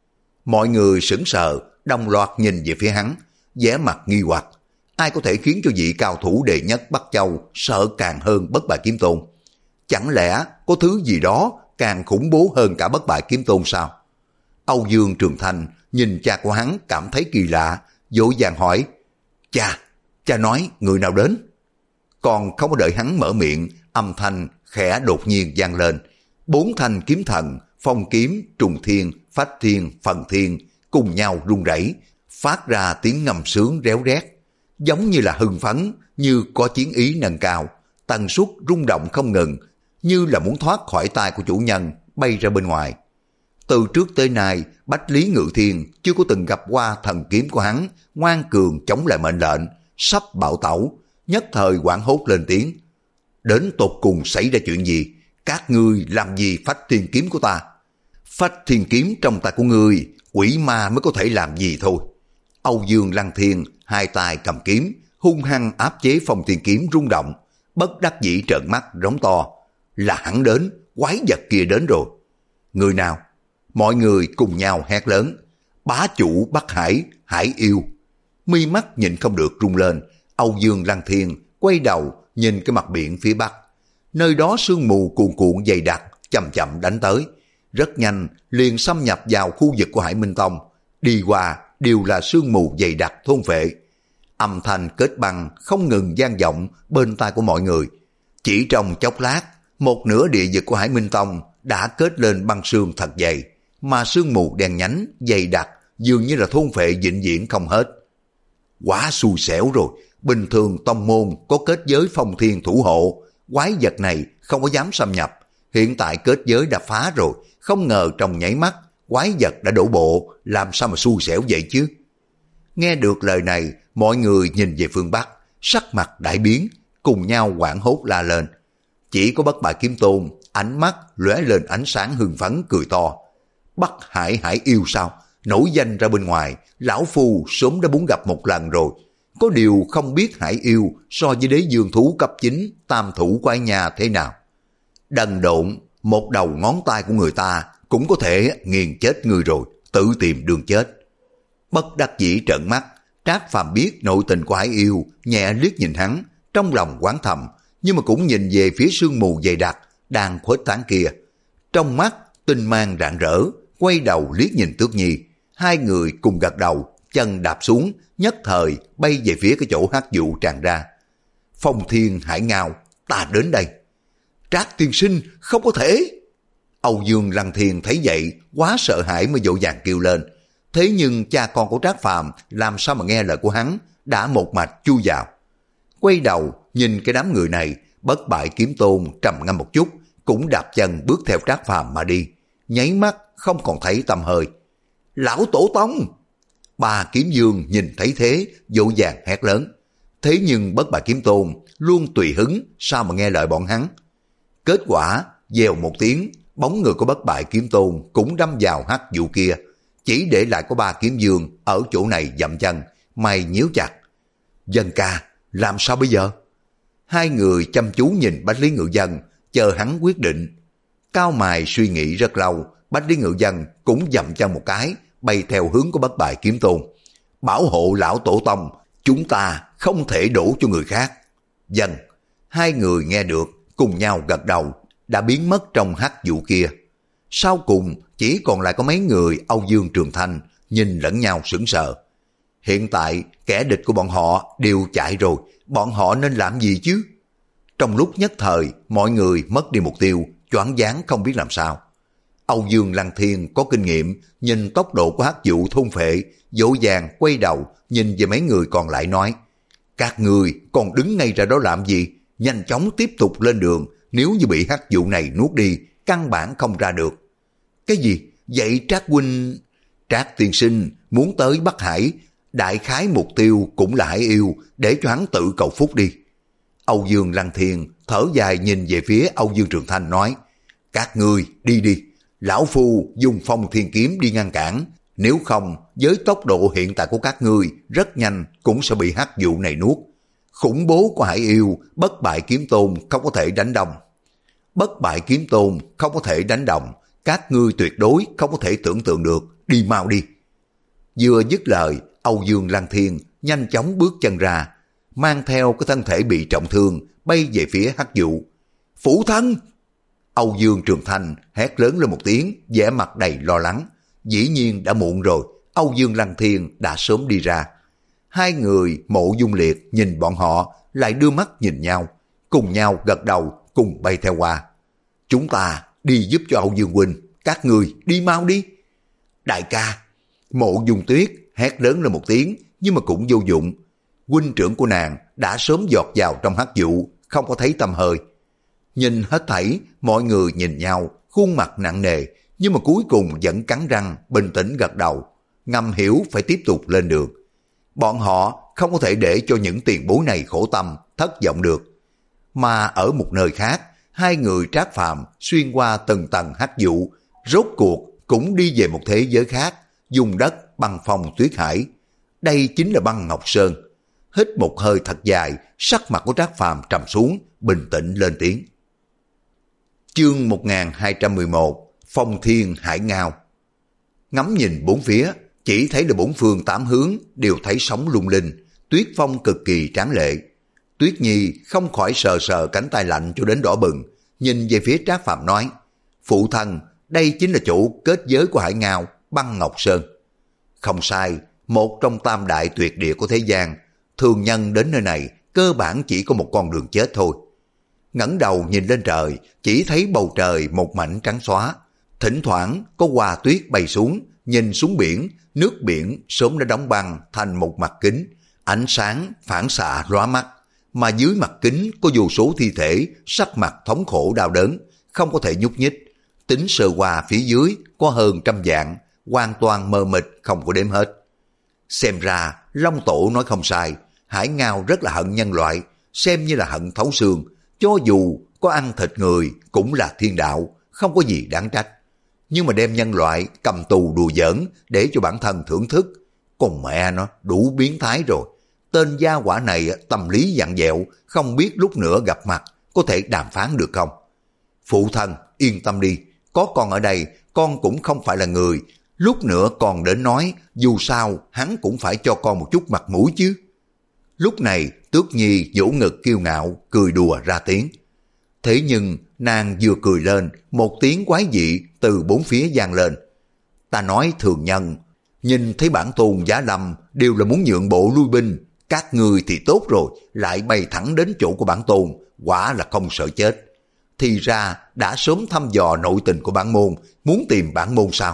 A: Mọi người sững sờ, đồng loạt nhìn về phía hắn, vẻ mặt nghi hoặc. Ai có thể khiến cho vị cao thủ đệ nhất Bắc Châu sợ càng hơn Bất Bại Kiếm Tôn? Chẳng lẽ có thứ gì đó càng khủng bố hơn cả Bất Bại Kiếm Tôn sao? Âu Dương Trường Thanh nhìn cha của hắn cảm thấy kỳ lạ, vội vàng hỏi, cha, cha nói người nào đến? Còn không có đợi hắn mở miệng, âm thanh khẽ đột nhiên vang lên. Bốn thanh kiếm thần, phong kiếm, trùng thiên, phách thiên, phần thiên cùng nhau rung rẩy, phát ra tiếng ngâm sướng réo rét, giống như là hưng phấn, như có chiến ý nâng cao, tần suất rung động không ngừng, như là muốn thoát khỏi tay của chủ nhân, bay ra bên ngoài. Từ trước tới nay, Bách Lý Ngự Thiên chưa có từng gặp qua thần kiếm của hắn ngoan cường chống lại mệnh lệnh, sắp bạo tẩu, nhất thời hoảng hốt lên tiếng. Đến tột cùng xảy ra chuyện gì? Các ngươi làm gì phách thiên kiếm của ta? Phách thiên kiếm trong tay của ngươi, quỷ ma mới có thể làm gì thôi. Âu Dương Lăng Thiên hai tay cầm kiếm, hung hăng áp chế Phong Thiên kiếm rung động, bất đắc dĩ trợn mắt rống to. Là hắn đến, quái vật kia đến rồi. Người nào? Mọi người cùng nhau hét lớn. Bá chủ Bắc Hải, Hải Yêu. Mi mắt nhìn không được rung lên, Âu Dương Lăng Thiên quay đầu nhìn cái mặt biển phía bắc. Nơi đó sương mù cuồn cuộn dày đặc, chậm chậm đánh tới. Rất nhanh liền xâm nhập vào khu vực của Hải Minh Tông. Đi qua đều là sương mù dày đặc thôn phệ. Âm thanh kết băng không ngừng vang vọng bên tai của mọi người. Chỉ trong chốc lát, một nửa địa vực của Hải Minh Tông đã kết lên băng sương thật dày, mà sương mù đen nhánh, dày đặc, dường như là thôn phệ vĩnh viễn không hết. Quá xui xẻo rồi, bình thường tông môn có kết giới Phong Thiên thủ hộ, quái vật này không có dám xâm nhập. Hiện tại kết giới đã phá rồi, không ngờ trong nháy mắt, quái vật đã đổ bộ, làm sao mà xui xẻo vậy chứ? Nghe được lời này, mọi người nhìn về phương Bắc, sắc mặt đại biến, cùng nhau hoảng hốt la lên. Chỉ có Bất Bại Kiếm Tôn, ánh mắt lóe lên ánh sáng hưng phấn cười to. Bắc Hải Hải Yêu sao? Nổi danh ra bên ngoài, lão phu sớm đã muốn gặp một lần rồi. Có điều không biết Hải Yêu so với đế dương thú cấp chín, tam thủ quái nhà thế nào. Đần độn, một đầu ngón tay của người ta cũng có thể nghiền chết người rồi, tự tìm đường chết. Bất đắc dĩ trợn mắt, Trác Phàm biết nội tình của Hải Yêu, nhẹ liếc nhìn hắn, trong lòng oán thầm, nhưng mà cũng nhìn về phía sương mù dày đặc đang khuếch tán kia. Trong mắt tinh mang rạng rỡ, quay đầu liếc nhìn Tước Nhi, hai người cùng gật đầu, chân đạp xuống, nhất thời bay về phía cái chỗ hắc vụ tràn ra. Phong Thiên Hải Ngao, ta đến đây. Trác tiên sinh, không có thể. Âu Dương Lăng Thiên thấy vậy, quá sợ hãi mới vội vàng kêu lên. Thế nhưng cha con của Trác Phàm làm sao mà nghe lời của hắn, đã một mạch chui vào. Quay đầu nhìn cái đám người này, Bất Bại Kiếm Tôn trầm ngâm một chút, cũng đạp chân bước theo Trác Phàm mà đi. Nháy mắt không còn thấy tăm hơi. Lão Tổ Tông! Ba Kiếm Dương nhìn thấy thế, vội vàng hét lớn. Thế nhưng Bất Bại Kiếm Tôn luôn tùy hứng, sao mà nghe lời bọn hắn. Kết quả, dèo một tiếng, bóng người của Bất Bại Kiếm Tôn cũng đâm vào hắc vụ kia, chỉ để lại có Ba Kiếm Dương ở chỗ này dậm chân, mày nhíu chặt. Dân ca, làm sao bây giờ? Hai người chăm chú nhìn Bách Lý Ngự Dân, chờ hắn quyết định. Cao mài suy nghĩ rất lâu, Bách Lý Ngự Dân cũng dậm chân một cái, bay theo hướng của Bất Bại Kiếm Tôn. Bảo hộ lão Tổ Tông, chúng ta không thể đổ cho người khác. Dân, hai người nghe được, cùng nhau gật đầu, đã biến mất trong hắc vụ kia. Sau cùng chỉ còn lại có mấy người Âu Dương Trường Thanh nhìn lẫn nhau sững sờ. Hiện tại kẻ địch của bọn họ đều chạy rồi, bọn họ nên làm gì chứ? Trong lúc nhất thời mọi người mất đi mục tiêu, choáng váng không biết làm sao. Âu Dương Lăng Thiên có kinh nghiệm, nhìn tốc độ của hắc vụ thôn phệ, dỗ dàng quay đầu nhìn về mấy người còn lại nói: các người còn đứng ngay ra đó làm gì? Nhanh chóng tiếp tục lên đường, nếu như bị hắc vụ này nuốt đi, căn bản không ra được. Cái gì? Vậy Trác huynh... Trác tiên sinh muốn tới Bắc Hải, đại khái mục tiêu cũng là Hải Yêu, để cho hắn tự cầu phúc đi. Âu Dương Lăng Thiên thở dài nhìn về phía Âu Dương Trường Thanh nói: các ngươi đi đi, lão phu dùng Phong Thiên kiếm đi ngăn cản, nếu không với tốc độ hiện tại của các ngươi rất nhanh cũng sẽ bị hắc vụ này nuốt. Khủng bố của Hải Yêu, Bất Bại Kiếm Tôn không có thể đánh đồng. Bất Bại Kiếm Tôn không có thể đánh đồng, các ngươi tuyệt đối không có thể tưởng tượng được, đi mau đi. Vừa dứt lời, Âu Dương Lăng Thiên nhanh chóng bước chân ra, mang theo cái thân thể bị trọng thương, bay về phía hắc vụ. Phụ thân! Âu Dương Trường Thanh hét lớn lên một tiếng, vẻ mặt đầy lo lắng. Dĩ nhiên đã muộn rồi, Âu Dương Lăng Thiên đã sớm đi ra. Hai người Mộ Dung Liệt nhìn bọn họ, lại đưa mắt nhìn nhau, cùng nhau gật đầu, cùng bay theo qua. Chúng ta đi giúp cho Âu Dương huynh, các người đi mau đi. Đại ca! Mộ Dung Tuyết hét lớn lên một tiếng, nhưng mà cũng vô dụng. Huynh trưởng của nàng đã sớm giọt vào trong hắc vụ, không có thấy tăm hơi. Nhìn hết thảy, mọi người nhìn nhau, khuôn mặt nặng nề, nhưng mà cuối cùng vẫn cắn răng, bình tĩnh gật đầu, ngầm hiểu phải tiếp tục lên đường. Bọn họ không có thể để cho những tiền bối này khổ tâm, thất vọng được. Mà ở một nơi khác, hai người Trác Phàm xuyên qua từng tầng hắc vụ, rốt cuộc cũng đi về một thế giới khác, dùng đất băng phong tuyết hải. đây chính là băng Ngọc Sơn. Hít một hơi thật dài, sắc mặt của Trác Phàm trầm xuống, bình tĩnh lên tiếng. Chương một nghìn hai trăm mười một, Phong Thiên Hải Ngao. Ngắm nhìn bốn phía, chỉ thấy là bốn phương tám hướng đều thấy sóng lung linh, tuyết phong cực kỳ tráng lệ. Tuyết Nhi không khỏi sờ sờ cánh tay lạnh cho đến đỏ bừng, nhìn về phía Trác Phàm nói, phụ thân, đây chính là chỗ kết giới của Hải Ngao, băng Ngọc Sơn. Không sai, một trong tam đại tuyệt địa của thế gian, thường nhân đến nơi này cơ bản chỉ có một con đường chết thôi. Ngẩng đầu nhìn lên trời, chỉ thấy bầu trời một mảnh trắng xóa, thỉnh thoảng có hoa tuyết bay xuống, nhìn xuống biển, nước biển sớm đã đóng băng thành một mặt kính, ánh sáng phản xạ lóa mắt, mà dưới mặt kính có vô số thi thể, sắc mặt thống khổ đau đớn, không có thể nhúc nhích. Tính sơ qua phía dưới có hơn trăm vạn, hoàn toàn mờ mịt không có đếm hết. Xem ra Long Tổ nói không sai, Hải Ngao rất là hận nhân loại, xem như là hận thấu xương, cho dù có ăn thịt người cũng là thiên đạo, không có gì đáng trách. Nhưng mà đem nhân loại cầm tù đùa giỡn để cho bản thân thưởng thức, còn mẹ nó đủ biến thái rồi. Tên gia hỏa này tâm lý dặn dẹo, không biết lúc nữa gặp mặt có thể đàm phán được không. Phụ thân yên tâm đi, có con ở đây, con cũng không phải là người, lúc nữa còn đến nói, dù sao hắn cũng phải cho con một chút mặt mũi chứ. Lúc này Tước Nhi vỗ ngực kiêu ngạo, cười đùa ra tiếng. Thế nhưng nàng vừa cười lên, một tiếng quái dị từ bốn phía vang lên. Ta nói thường nhân, nhìn thấy bản tôn Giá Lâm đều là muốn nhượng bộ lui binh, các người thì tốt rồi, lại bay thẳng đến chỗ của bản tôn, quả là không sợ chết. Thì ra đã sớm thăm dò nội tình của bản môn, muốn tìm bản môn sao?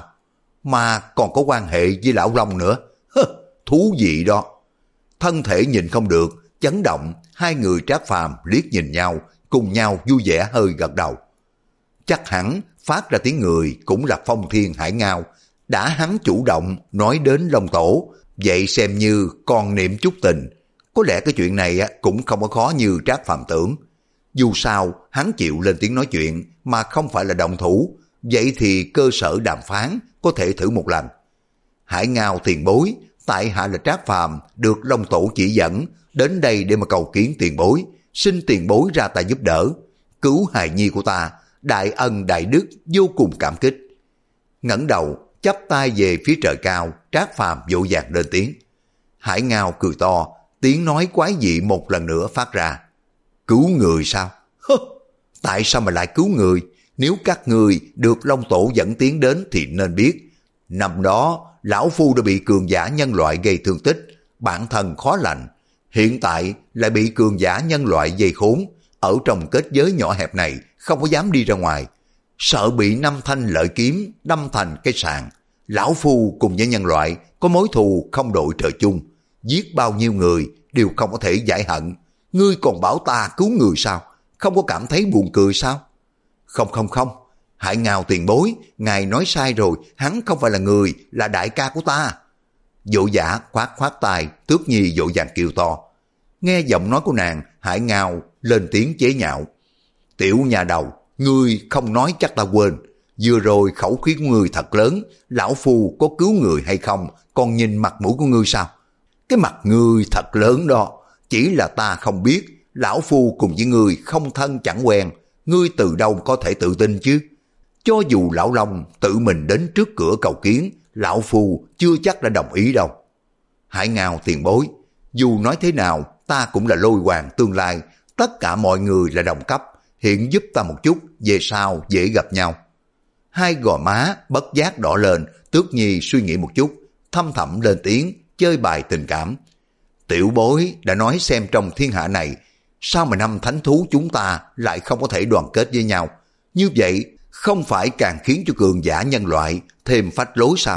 A: Mà còn có quan hệ với Lão Long nữa, hơ, thú vị đó. Thân thể nhìn không được, chấn động, hai người Trác Phàm liếc nhìn nhau, cùng nhau vui vẻ hơi gật đầu. Chắc hẳn phát ra tiếng người cũng là Phong Thiên Hải Ngao, đã hắn chủ động nói đến Long Tổ, vậy xem như còn niệm chút tình. Có lẽ cái chuyện này cũng không có khó như Trác Phàm tưởng. Dù sao hắn chịu lên tiếng nói chuyện mà không phải là động thủ, vậy thì cơ sở đàm phán có thể thử một lần. Hải Ngao tiền bối, tại hạ là Trác Phàm được Long Tổ chỉ dẫn đến đây để mà cầu kiến tiền bối, xin tiền bối ra tay giúp đỡ, cứu hài nhi của ta, đại ân đại đức, vô cùng cảm kích. Ngẩng đầu chắp tay về phía trời cao, Trác Phàm vội vàng lên tiếng. Hải Ngao cười to, tiếng nói quái dị một lần nữa phát ra. Cứu người sao? Hơ, tại sao mà lại cứu người? Nếu các người được Long Tổ dẫn tiến đến thì nên biết, năm đó lão phu đã bị cường giả nhân loại gây thương tích, bản thân khó lành, hiện tại lại bị cường giả nhân loại dây khốn, ở trong kết giới nhỏ hẹp này không có dám đi ra ngoài, sợ bị năm thanh lợi kiếm đâm thành cái sàn. Lão phu cùng với nhân loại có mối thù không đội trời chung, giết bao nhiêu người đều không có thể giải hận, ngươi còn bảo ta cứu người sao? Không có cảm thấy buồn cười sao? Không không không, Hải Ngao tiền bối, ngài nói sai rồi, hắn không phải là người, là đại ca của ta. Dỗ giả khoát khoát tay, Tước Nhi dỗ dàng kêu to. Nghe giọng nói của nàng, Hải Ngao lên tiếng chế nhạo. Tiểu nhà đầu, ngươi không nói chắc ta quên. Vừa rồi khẩu khí của ngươi thật lớn, lão phu có cứu người hay không, còn nhìn mặt mũi của ngươi sao? Cái mặt ngươi thật lớn đó, chỉ là ta không biết, lão phu cùng với ngươi không thân chẳng quen, ngươi từ đâu có thể tự tin chứ? Cho dù lão Long tự mình đến trước cửa cầu kiến, lão phu chưa chắc đã đồng ý đâu. Hải Ngao tiền bối, dù nói thế nào, ta cũng là Lôi Hoàng tương lai, tất cả mọi người là đồng cấp, hiện giúp ta một chút, về sau dễ gặp nhau. Hai gò má bất giác đỏ lên, Tước Nhi suy nghĩ một chút, thâm thẳm lên tiếng, chơi bài tình cảm. Tiểu bối đã nói xem trong thiên hạ này, sao mà năm thánh thú chúng ta lại không có thể đoàn kết với nhau? Như vậy không phải càng khiến cho cường giả nhân loại thêm phách lối sao?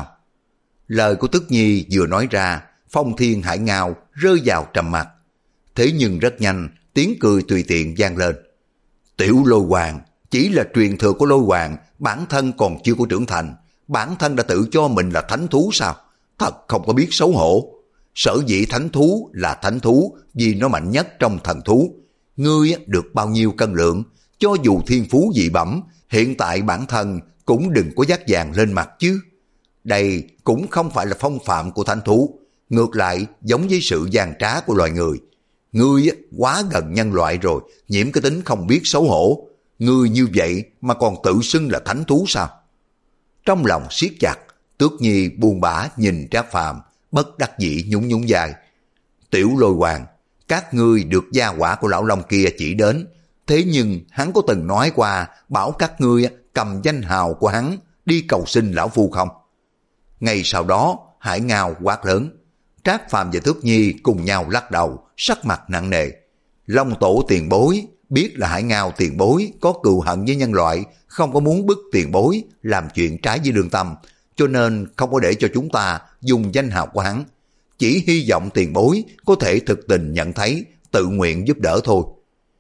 A: Lời của Tước Nhi vừa nói ra, Phong Thiên Hải Ngao rơi vào trầm mặc. Thế nhưng rất nhanh, tiếng cười tùy tiện vang lên. Tiểu Lôi Hoàng chỉ là truyền thừa của Lôi Hoàng, bản thân còn chưa có trưởng thành, bản thân đã tự cho mình là thánh thú sao? Thật không có biết xấu hổ. Sở dĩ thánh thú là thánh thú vì nó mạnh nhất trong thần thú. Ngươi được bao nhiêu cân lượng, cho dù thiên phú dị bẩm, hiện tại bản thân cũng đừng có dắt vàng lên mặt chứ. Đây cũng không phải là phong phạm của thánh thú. ngược lại giống với sự gian trá của loài người. Ngươi quá gần nhân loại rồi, nhiễm cái tính không biết xấu hổ. Ngươi như vậy mà còn tự xưng là thánh thú sao? Trong lòng siết chặt, Tước Nhi buồn bã nhìn Trác Phàm, bất đắc dĩ nhún nhún vai. Tiểu Lôi Hoàng, các ngươi được gia hỏa của lão Long kia chỉ đến, thế nhưng hắn có từng nói qua bảo các ngươi cầm danh hào của hắn đi cầu xin lão phu không? Ngay sau đó, Hải Ngao quát lớn. Trác Phàm và Tước Nhi cùng nhau lắc đầu, sắc mặt nặng nề. Long tổ tiền bối biết là Hải Ngao tiền bối có cừu hận với nhân loại, không có muốn bức tiền bối làm chuyện trái với lương tâm, cho nên không có để cho chúng ta dùng danh hào của hắn. Chỉ hy vọng tiền bối có thể thực tình nhận thấy, tự nguyện giúp đỡ thôi.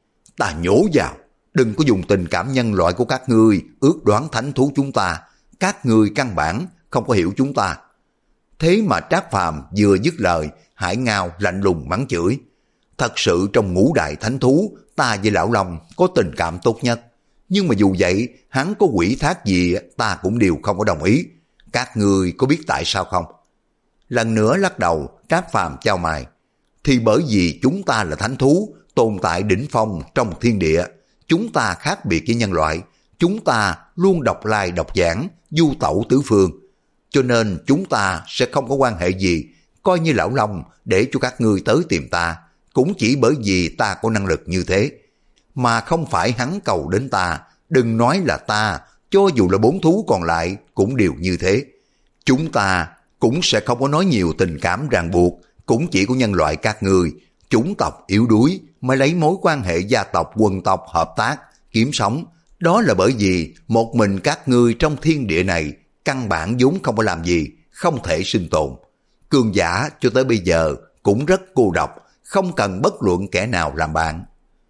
A: Ta nhổ vào, đừng có dùng tình cảm nhân loại của các ngươi ước đoán thánh thú chúng ta, các ngươi căn bản không có hiểu chúng ta. Thế mà Trác Phàm vừa dứt lời, Hải Ngao lạnh lùng mắng chửi. Thật sự trong ngũ đại thánh thú, ta với lão Long có tình cảm tốt nhất. Nhưng mà dù vậy, hắn có quỷ thác gì ta cũng đều không có đồng ý. Các ngươi có biết tại sao không? Lần nữa lắc đầu, Trác Phàm chau mày. Thì bởi vì chúng ta là thánh thú, tồn tại đỉnh phong trong thiên địa. Chúng ta khác biệt với nhân loại. Chúng ta luôn độc lai độc giảng, du tẩu tứ phương. Cho nên chúng ta sẽ không có quan hệ gì. Coi như lão Long để cho các ngươi tới tìm ta, cũng chỉ bởi vì ta có năng lực như thế. Mà không phải hắn cầu đến ta, đừng nói là ta, cho dù là bốn thú còn lại cũng đều như thế. Chúng ta cũng sẽ không có nói nhiều tình cảm ràng buộc, cũng chỉ có nhân loại các ngươi, chủng tộc yếu đuối mới lấy mối quan hệ gia tộc quần tộc hợp tác, kiếm sống. Đó là bởi vì một mình các ngươi trong thiên địa này căn bản vốn không có làm gì, không thể sinh tồn. Cường giả cho tới bây giờ cũng rất cô độc, không cần bất luận kẻ nào làm bạn.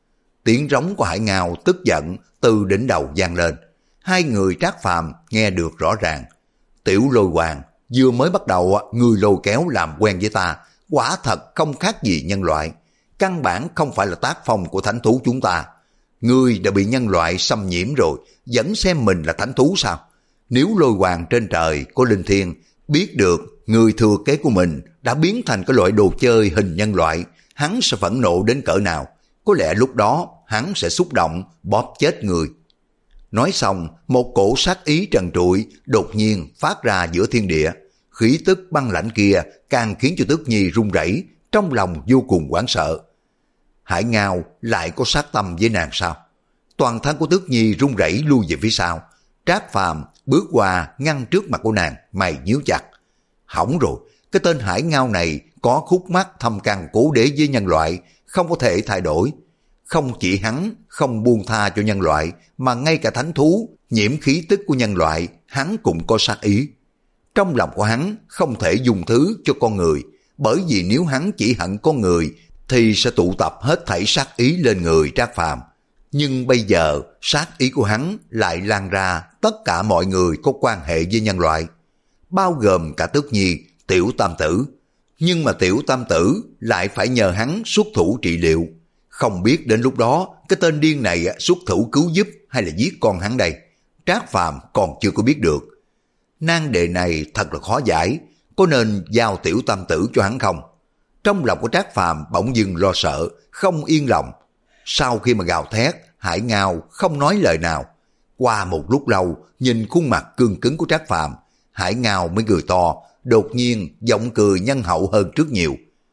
A: Tiếng rống của Hải Ngao tức giận từ đỉnh đầu vang lên. Hai người Trác Phàm nghe được rõ ràng. Tiểu Lôi Hoàng, vừa mới bắt đầu người lôi kéo làm quen với ta, quả thật không khác gì nhân loại. Căn bản không phải là tác phong của thánh thú chúng ta. Ngươi đã bị nhân loại xâm nhiễm rồi, vẫn xem mình là thánh thú sao? Nếu Lôi Hoàng trên trời có linh thiêng, biết được người thừa kế của mình đã biến thành cái loại đồ chơi hình nhân loại, hắn sẽ phẫn nộ đến cỡ nào? Có lẽ lúc đó hắn sẽ xúc động bóp chết người. Nói xong, một cổ sát ý trần trụi đột nhiên phát ra giữa thiên địa. Khí tức băng lãnh kia càng khiến cho Tước Nhi run rẩy, trong lòng vô cùng hoảng sợ. Hải Ngao lại có sát tâm với nàng sao? Toàn thân của Tước Nhi run rẩy lui về phía sau. Trác Phàm bước qua ngăn trước mặt của nàng, mày nhíu chặt. Hỏng rồi, cái tên Hải Ngao này có khúc mắc thâm căn cố đế với nhân loại, không có thể thay đổi. Không chỉ hắn không buông tha cho nhân loại, mà ngay cả thánh thú nhiễm khí tức của nhân loại, hắn cũng có sát ý. Trong lòng của hắn không thể dùng thứ cho con người, bởi vì nếu hắn chỉ hận con người thì sẽ tụ tập hết thảy sát ý lên người Trác Phàm. Nhưng bây giờ sát ý của hắn lại lan ra tất cả mọi người có quan hệ với nhân loại, bao gồm cả Tước Nhi, Tiểu Tam Tử. Nhưng mà Tiểu Tam Tử lại phải nhờ hắn xuất thủ trị liệu. Không biết đến lúc đó cái tên điên này xuất thủ cứu giúp hay là giết con hắn đây, Trác Phàm còn chưa có biết được. Nan đề này thật là khó giải, có nên giao Tiểu Tam Tử cho hắn không? Trong lòng của Trác Phàm bỗng dưng lo sợ, không yên lòng. Sau khi mà gào thét, Hải Ngao không nói lời nào. Qua một lúc lâu, nhìn khuôn mặt cương cứng của Trác Phàm, Hải Ngao mới cười to, đột nhiên giọng cười nhân hậu hơn trước nhiều.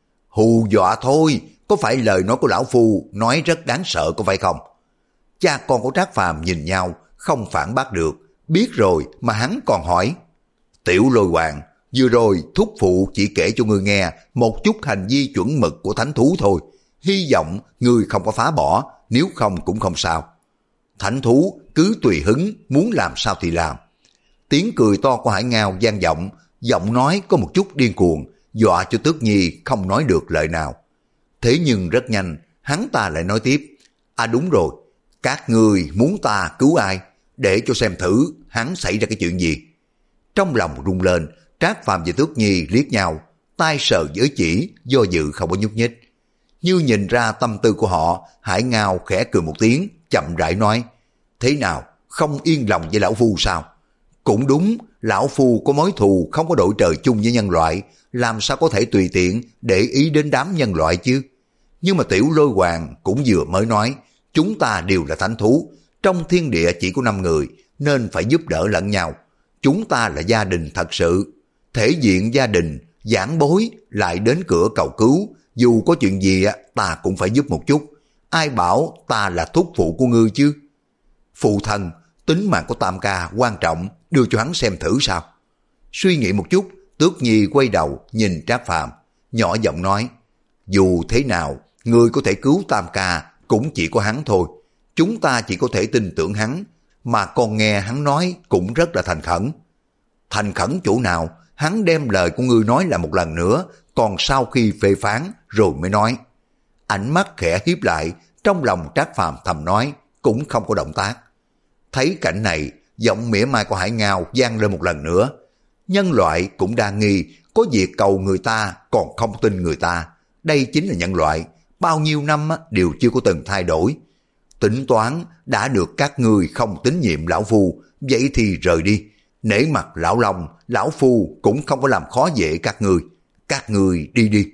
A: Hù dọa thôi, có phải lời nói của lão phu nói rất đáng sợ có phải không? Cha con của Trác Phàm nhìn nhau, không phản bác được, biết rồi mà hắn còn hỏi. Tiểu Lôi Hoàng, vừa rồi thúc phụ chỉ kể cho ngươi nghe một chút hành vi chuẩn mực của thánh thú thôi, hy vọng ngươi không có phá bỏ, nếu không cũng không sao. Thánh thú cứ tùy hứng, muốn làm sao thì làm. Tiếng cười to của Hải Ngao vang vọng, giọng nói có một chút điên cuồng, dọa cho Tước Nhi không nói được lời nào. Thế nhưng rất nhanh, hắn ta lại nói tiếp. À đúng rồi, các ngươi muốn ta cứu ai? Để cho xem thử hắn xảy ra cái chuyện gì. Trong lòng rung lên, Trác Phàm và Tước Nhi liếc nhau, tay sờ giới chỉ, do dự không có nhúc nhích. Như nhìn ra tâm tư của họ, Hải Ngao khẽ cười một tiếng, chậm rãi nói. Thế nào, không yên lòng với lão phu sao? Cũng đúng, lão phu có mối thù không có đội trời chung với nhân loại, làm sao có thể tùy tiện để ý đến đám nhân loại chứ. Nhưng mà Tiểu Lôi Hoàng cũng vừa mới nói, chúng ta đều là thánh thú, trong thiên địa chỉ có năm người, nên phải giúp đỡ lẫn nhau. Chúng ta là gia đình thật sự, thể diện gia đình, giảng bối lại đến cửa cầu cứu, dù có chuyện gì ta cũng phải giúp một chút. Ai bảo ta là thúc phụ của ngươi chứ? Phụ thân, tính mạng của Tam ca quan trọng, đưa cho hắn xem thử sao? Suy nghĩ một chút, Tước Nhi quay đầu nhìn Trác Phàm, nhỏ giọng nói, dù thế nào, ngươi có thể cứu Tam ca cũng chỉ có hắn thôi. Chúng ta chỉ có thể tin tưởng hắn, mà còn nghe hắn nói cũng rất là thành khẩn. Thành khẩn chỗ nào? Hắn đem lời của ngươi nói là một lần nữa, còn sau khi phê phán rồi mới nói. Ánh mắt khẽ hiếp lại, trong lòng Trác Phàm thầm nói, cũng không có động tác. Thấy cảnh này, giọng mỉa mai của Hải Ngao vang lên một lần nữa. Nhân loại cũng đang nghi, có việc cầu người ta còn không tin người ta. Đây chính là nhân loại, bao nhiêu năm đều chưa có từng thay đổi. Tính toán đã được các ngươi không tín nhiệm lão phu, vậy thì rời đi. Nể mặt lão Long, lão phu cũng không có làm khó dễ các ngươi. Các ngươi đi đi.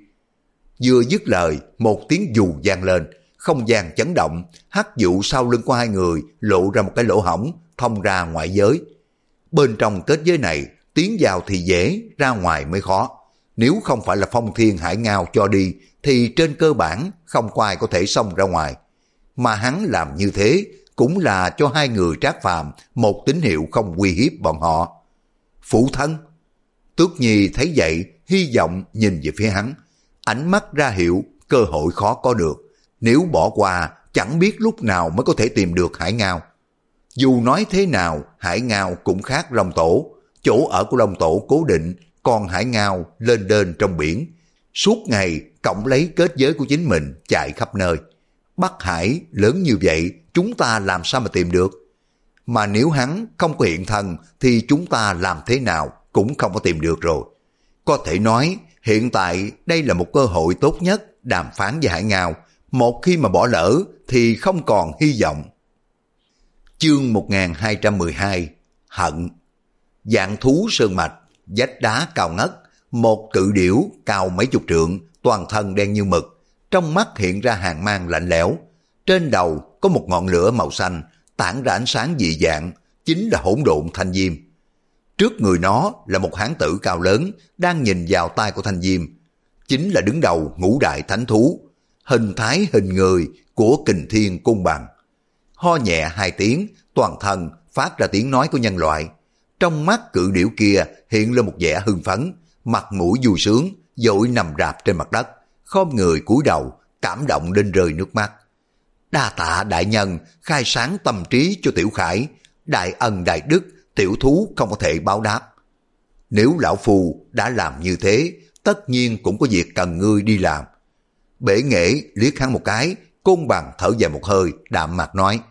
A: Vừa dứt lời, một tiếng dù vang lên, không gian chấn động, hắc vụ sau lưng của hai người lộ ra một cái lỗ hổng thông ra ngoại giới. Bên trong kết giới này, tiến vào thì dễ, ra ngoài mới khó. Nếu không phải là Phong Thiên Hải Ngao cho đi, thì trên cơ bản không có ai có thể xông ra ngoài. Mà hắn làm như thế cũng là cho hai người Trác Phàm một tín hiệu không uy hiếp bọn họ. Phụ thân. Tước Nhi thấy vậy, hy vọng nhìn về phía hắn. Ánh mắt ra hiệu cơ hội khó có được. Nếu bỏ qua, chẳng biết lúc nào mới có thể tìm được Hải Ngao. Dù nói thế nào, Hải Ngao cũng khác Long Tổ. Chỗ ở của Long Tổ cố định, còn Hải Ngao lên đên trong biển. Suốt ngày cõng lấy kết giới của chính mình chạy khắp nơi. Bắc Hải lớn như vậy, chúng ta làm sao mà tìm được? Mà nếu hắn không có hiện thân thì chúng ta làm thế nào cũng không có tìm được rồi. Có thể nói hiện tại đây là một cơ hội tốt nhất đàm phán với Hải Ngao. Một khi mà bỏ lỡ thì không còn hy vọng. Chương một nghìn hai trăm mười hai. Hận. Dạng thú sơn mạch, vách đá cao ngất, một cự điểu cao mấy chục trượng, toàn thân đen như mực, trong mắt hiện ra hàn mang lạnh lẽo. Trên đầu có một ngọn lửa màu xanh, tản ra ánh sáng dị dạng, chính là hỗn độn thanh diêm. Trước người nó là một hán tử cao lớn, đang nhìn vào tay của thanh diêm. Chính là đứng đầu ngũ đại thánh thú, hình thái hình người của Kình Thiên Cung Bằng. Ho nhẹ hai tiếng, toàn thân phát ra tiếng nói của nhân loại. Trong mắt cự điểu kia hiện lên một vẻ hưng phấn, mặt mũi vui sướng, vội nằm rạp trên mặt đất, khom người cúi đầu, cảm động đến rơi nước mắt. Đa tạ đại nhân khai sáng tâm trí cho Tiểu Khải, đại ân đại đức, tiểu thú không có thể báo đáp. Nếu lão phu đã làm như thế, tất nhiên cũng có việc cần ngươi đi làm. Bể Nghệ liếc hắn một cái, Côn Bằng thở dài một hơi, đạm mạc nói,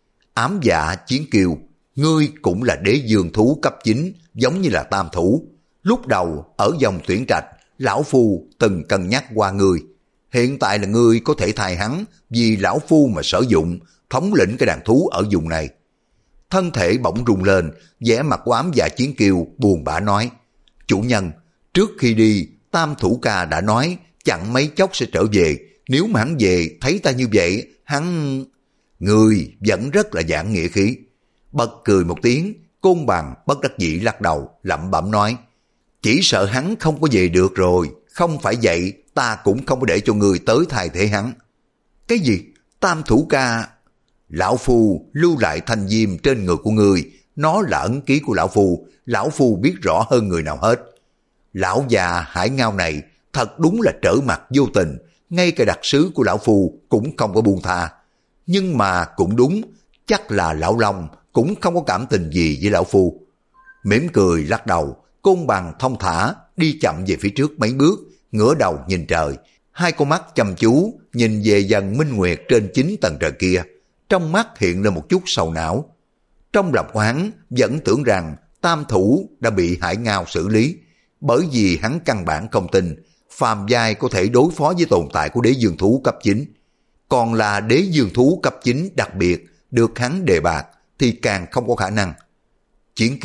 A: ám dạ chiến kiều, ngươi cũng là đế dương thú cấp chín, giống như là tam thủ. Lúc đầu ở dòng tuyển trạch, lão phu từng cân nhắc qua ngươi. Hiện tại là ngươi có thể thay hắn vì lão phu mà sử dụng, thống lĩnh cái đàn thú ở vùng này. Thân thể bỗng rung lên, vẻ mặt của ám dạ chiến kiều buồn bã nói, chủ nhân, trước khi đi, tam thủ ca đã nói chẳng mấy chốc sẽ trở về. Nếu mà hắn về thấy ta như vậy, hắn... Ngươi vẫn rất là giảng nghĩa khí. Bật cười một tiếng, Côn Bằng bất đắc dĩ lắc đầu, lẩm bẩm nói, chỉ sợ hắn không có về được rồi, không phải vậy ta cũng không có để cho ngươi tới thay thế hắn. Cái gì? Tam thủ ca? Lão phu lưu lại thanh diêm trên người của ngươi, nó là ấn ký của lão phu, lão phu biết rõ hơn người nào hết. Lão già Hải Ngao này thật đúng là trở mặt vô tình, ngay cả đặc sứ của lão phu cũng không có buông tha. Nhưng mà cũng đúng, chắc là lão Long cũng không có cảm tình gì với lão phu. Mỉm cười lắc đầu, Côn Bằng thong thả đi chậm về phía trước mấy bước, ngửa đầu nhìn trời, hai con mắt chăm chú nhìn về dần minh nguyệt trên chín tầng trời kia, trong mắt hiện lên một chút sầu não. Trong lòng của hắn vẫn tưởng rằng tam thủ đã bị Hải Ngao xử lý, bởi vì hắn căn bản không tin phàm giai có thể đối phó với tồn tại của đế dương thú cấp chín. Còn là đế dương thú cấp chín đặc biệt được hắn đề bạt thì càng không có khả năng. Chiến Kiều,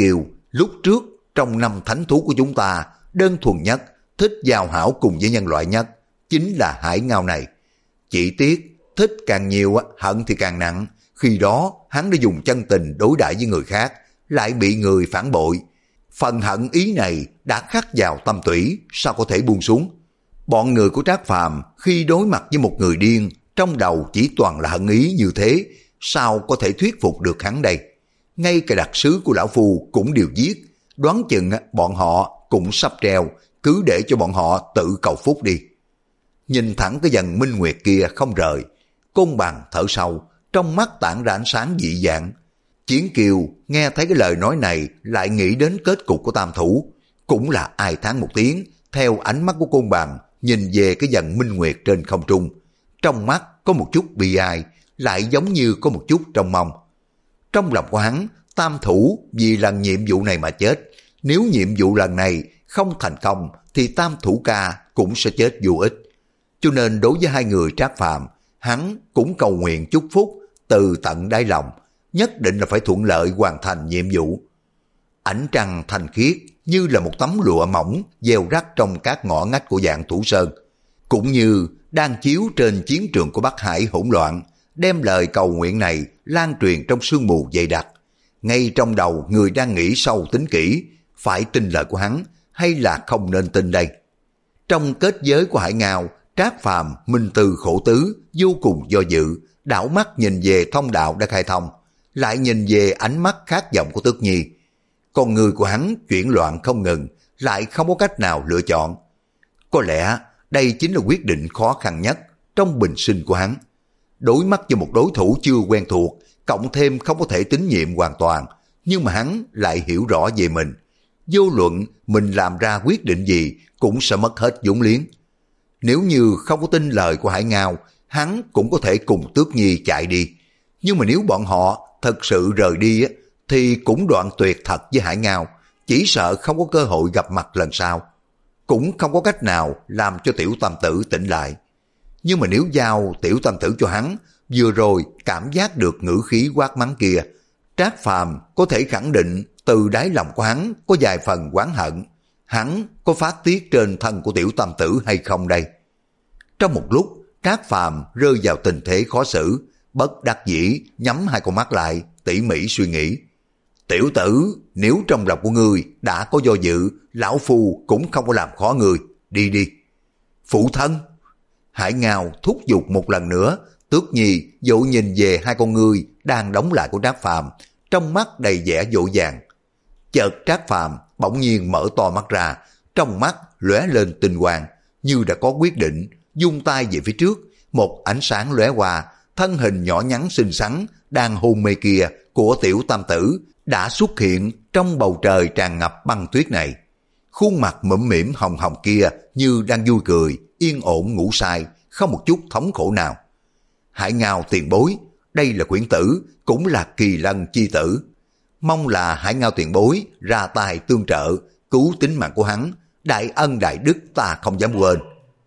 A: Lúc trước, trong năm thánh thú của chúng ta, đơn thuần nhất, thích giao hảo cùng với nhân loại nhất, chính là Hải Ngao này. Chỉ tiếc, thích càng nhiều, hận thì càng nặng. Khi đó, hắn đã dùng chân tình đối đãi với người khác, lại bị người phản bội. Phần hận ý này đã khắc vào tâm tủy, sao có thể buông xuống. Bọn người của Trác Phàm khi đối mặt với một người điên, trong đầu chỉ toàn là hận ý như thế, sao có thể thuyết phục được hắn đây? Ngay cả đặc sứ của lão phu cũng đều giết, đoán chừng bọn họ cũng sắp treo, cứ để cho bọn họ tự cầu phúc đi. Nhìn thẳng cái dần minh nguyệt kia không rời, Côn Bằng thở sâu, trong mắt tản ra ánh sáng dị dạng. Chiến Kiều nghe thấy cái lời nói này lại nghĩ đến kết cục của tam thủ, cũng là ai thán một tiếng, theo ánh mắt của Côn Bằng nhìn về cái dần minh nguyệt trên không trung. Trong mắt có một chút bi ai, lại giống như có một chút trông mong. Trong lòng của hắn, tam thủ vì lần nhiệm vụ này mà chết. Nếu nhiệm vụ lần này không thành công thì tam thủ ca cũng sẽ chết vô ích. Cho nên đối với hai người Trác Phàm, hắn cũng cầu nguyện chúc phúc từ tận đáy lòng, nhất định là phải thuận lợi hoàn thành nhiệm vụ. Ánh trăng thanh khiết như là một tấm lụa mỏng gieo rắc trong các ngõ ngách của Vạn Thủ Sơn, cũng như đang chiếu trên chiến trường của Bắc Hải hỗn loạn, đem lời cầu nguyện này lan truyền trong sương mù dày đặc. Ngay trong đầu người đang nghĩ sâu tính kỹ, phải tin lời của hắn hay là không nên tin đây. Trong kết giới của Hải Ngao, Trác Phàm minh tư khổ tứ, vô cùng do dự, đảo mắt nhìn về thông đạo đã khai thông, lại nhìn về ánh mắt khát vọng của Tước Nhi. Con người của hắn chuyển loạn không ngừng, lại không có cách nào lựa chọn. Có lẽ đây chính là quyết định khó khăn nhất trong bình sinh của hắn. Đối mắt với một đối thủ chưa quen thuộc, cộng thêm không có thể tín nhiệm hoàn toàn, nhưng mà hắn lại hiểu rõ về mình. Vô luận mình làm ra quyết định gì cũng sẽ mất hết vốn liếng. Nếu như không có tin lời của Hải Ngao, hắn cũng có thể cùng Tước Nhi chạy đi. Nhưng mà nếu bọn họ thật sự rời đi thì cũng đoạn tuyệt thật với Hải Ngao, chỉ sợ không có cơ hội gặp mặt lần sau. Cũng không có cách nào làm cho tiểu tam tử tỉnh lại. Nhưng mà nếu giao tiểu tam tử cho hắn, vừa rồi cảm giác được ngữ khí quát mắng kia, Trác Phàm có thể khẳng định từ đáy lòng của hắn có vài phần oán hận. Hắn có phát tiết trên thân của tiểu tam tử hay không đây? Trong một lúc, Trác Phàm rơi vào tình thế khó xử, bất đắc dĩ nhắm hai con mắt lại, tỉ mỉ suy nghĩ. Tiểu tử, nếu trong lòng của ngươi đã có do dự, lão phu cũng không có làm khó ngươi, đi đi. Phụ thân! Hải Ngao thúc giục một lần nữa, Tước Nhi dỗ nhìn về hai con ngươi đang đóng lại của Trác Phàm, trong mắt đầy vẻ dỗ dàng. Chợt Trác Phàm bỗng nhiên mở to mắt ra, trong mắt lóe lên tinh quang, như đã có quyết định, dung tay về phía trước, một ánh sáng lóe qua, thân hình nhỏ nhắn xinh xắn đang hôn mê kia của tiểu tam tử đã xuất hiện trong bầu trời tràn ngập băng tuyết này. Khuôn mặt mũm mĩm hồng hồng kia như đang vui cười, yên ổn ngủ say, không một chút thống khổ nào. Hải Ngao tiền bối, đây là quyển tử, cũng là Kỳ Lân chi tử. Mong là Hải Ngao tiền bối ra tay tương trợ, cứu tính mạng của hắn, đại ân đại đức ta không dám quên.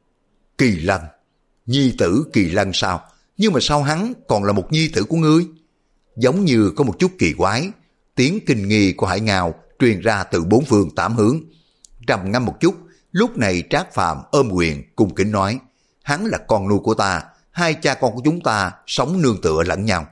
A: Kỳ Lân, nhi tử Kỳ Lân sao? Nhưng mà sao hắn còn là một nhi tử của ngươi? Giống như có một chút kỳ quái, tiếng kinh nghi của Hải Ngao truyền ra từ bốn phương tám hướng. Trầm ngâm một chút, lúc này Trác Phàm ôm quyền cung kính nói, hắn là con nuôi của ta, hai cha con của chúng ta sống nương tựa lẫn nhau.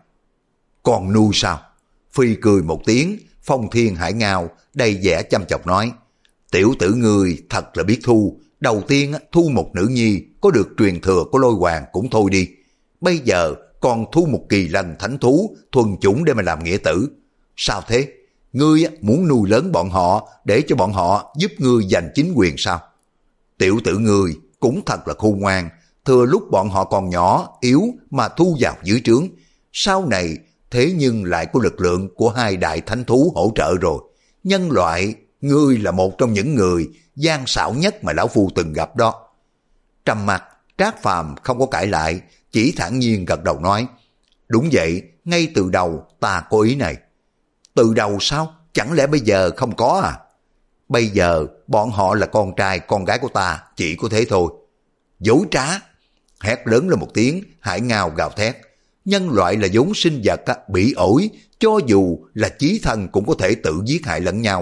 A: Con nuôi sao? Phi cười một tiếng, Phong Thiên Hải Ngao đầy vẻ chăm chọc nói, tiểu tử ngươi thật là biết thu, đầu tiên thu một nữ nhi có được truyền thừa của Lôi Hoàng cũng thôi đi, bây giờ còn thu một Kỳ Lân thánh thú thuần chủng để mà làm nghĩa tử. Sao thế? Ngươi muốn nuôi lớn bọn họ để cho bọn họ giúp ngươi giành chính quyền sao? Tiểu tử ngươi cũng thật là khôn ngoan, thừa lúc bọn họ còn nhỏ, yếu mà thu vào dưới trướng. Sau này thế nhưng lại có lực lượng của hai đại thánh thú hỗ trợ rồi. Nhân loại, ngươi là một trong những người gian xảo nhất mà lão phu từng gặp đó. Trầm mặt, Trác Phàm không có cãi lại, chỉ thản nhiên gật đầu nói, đúng vậy, ngay từ đầu ta có ý này. Từ đầu sao? Chẳng lẽ bây giờ không có à? Bây giờ bọn họ là con trai con gái của ta, chỉ có thế thôi. Dối trá! Hét lớn lên một tiếng, Hải Ngao gào thét. Nhân loại là vốn sinh vật bỉ ổi, cho dù là chí thân cũng có thể tự giết hại lẫn nhau.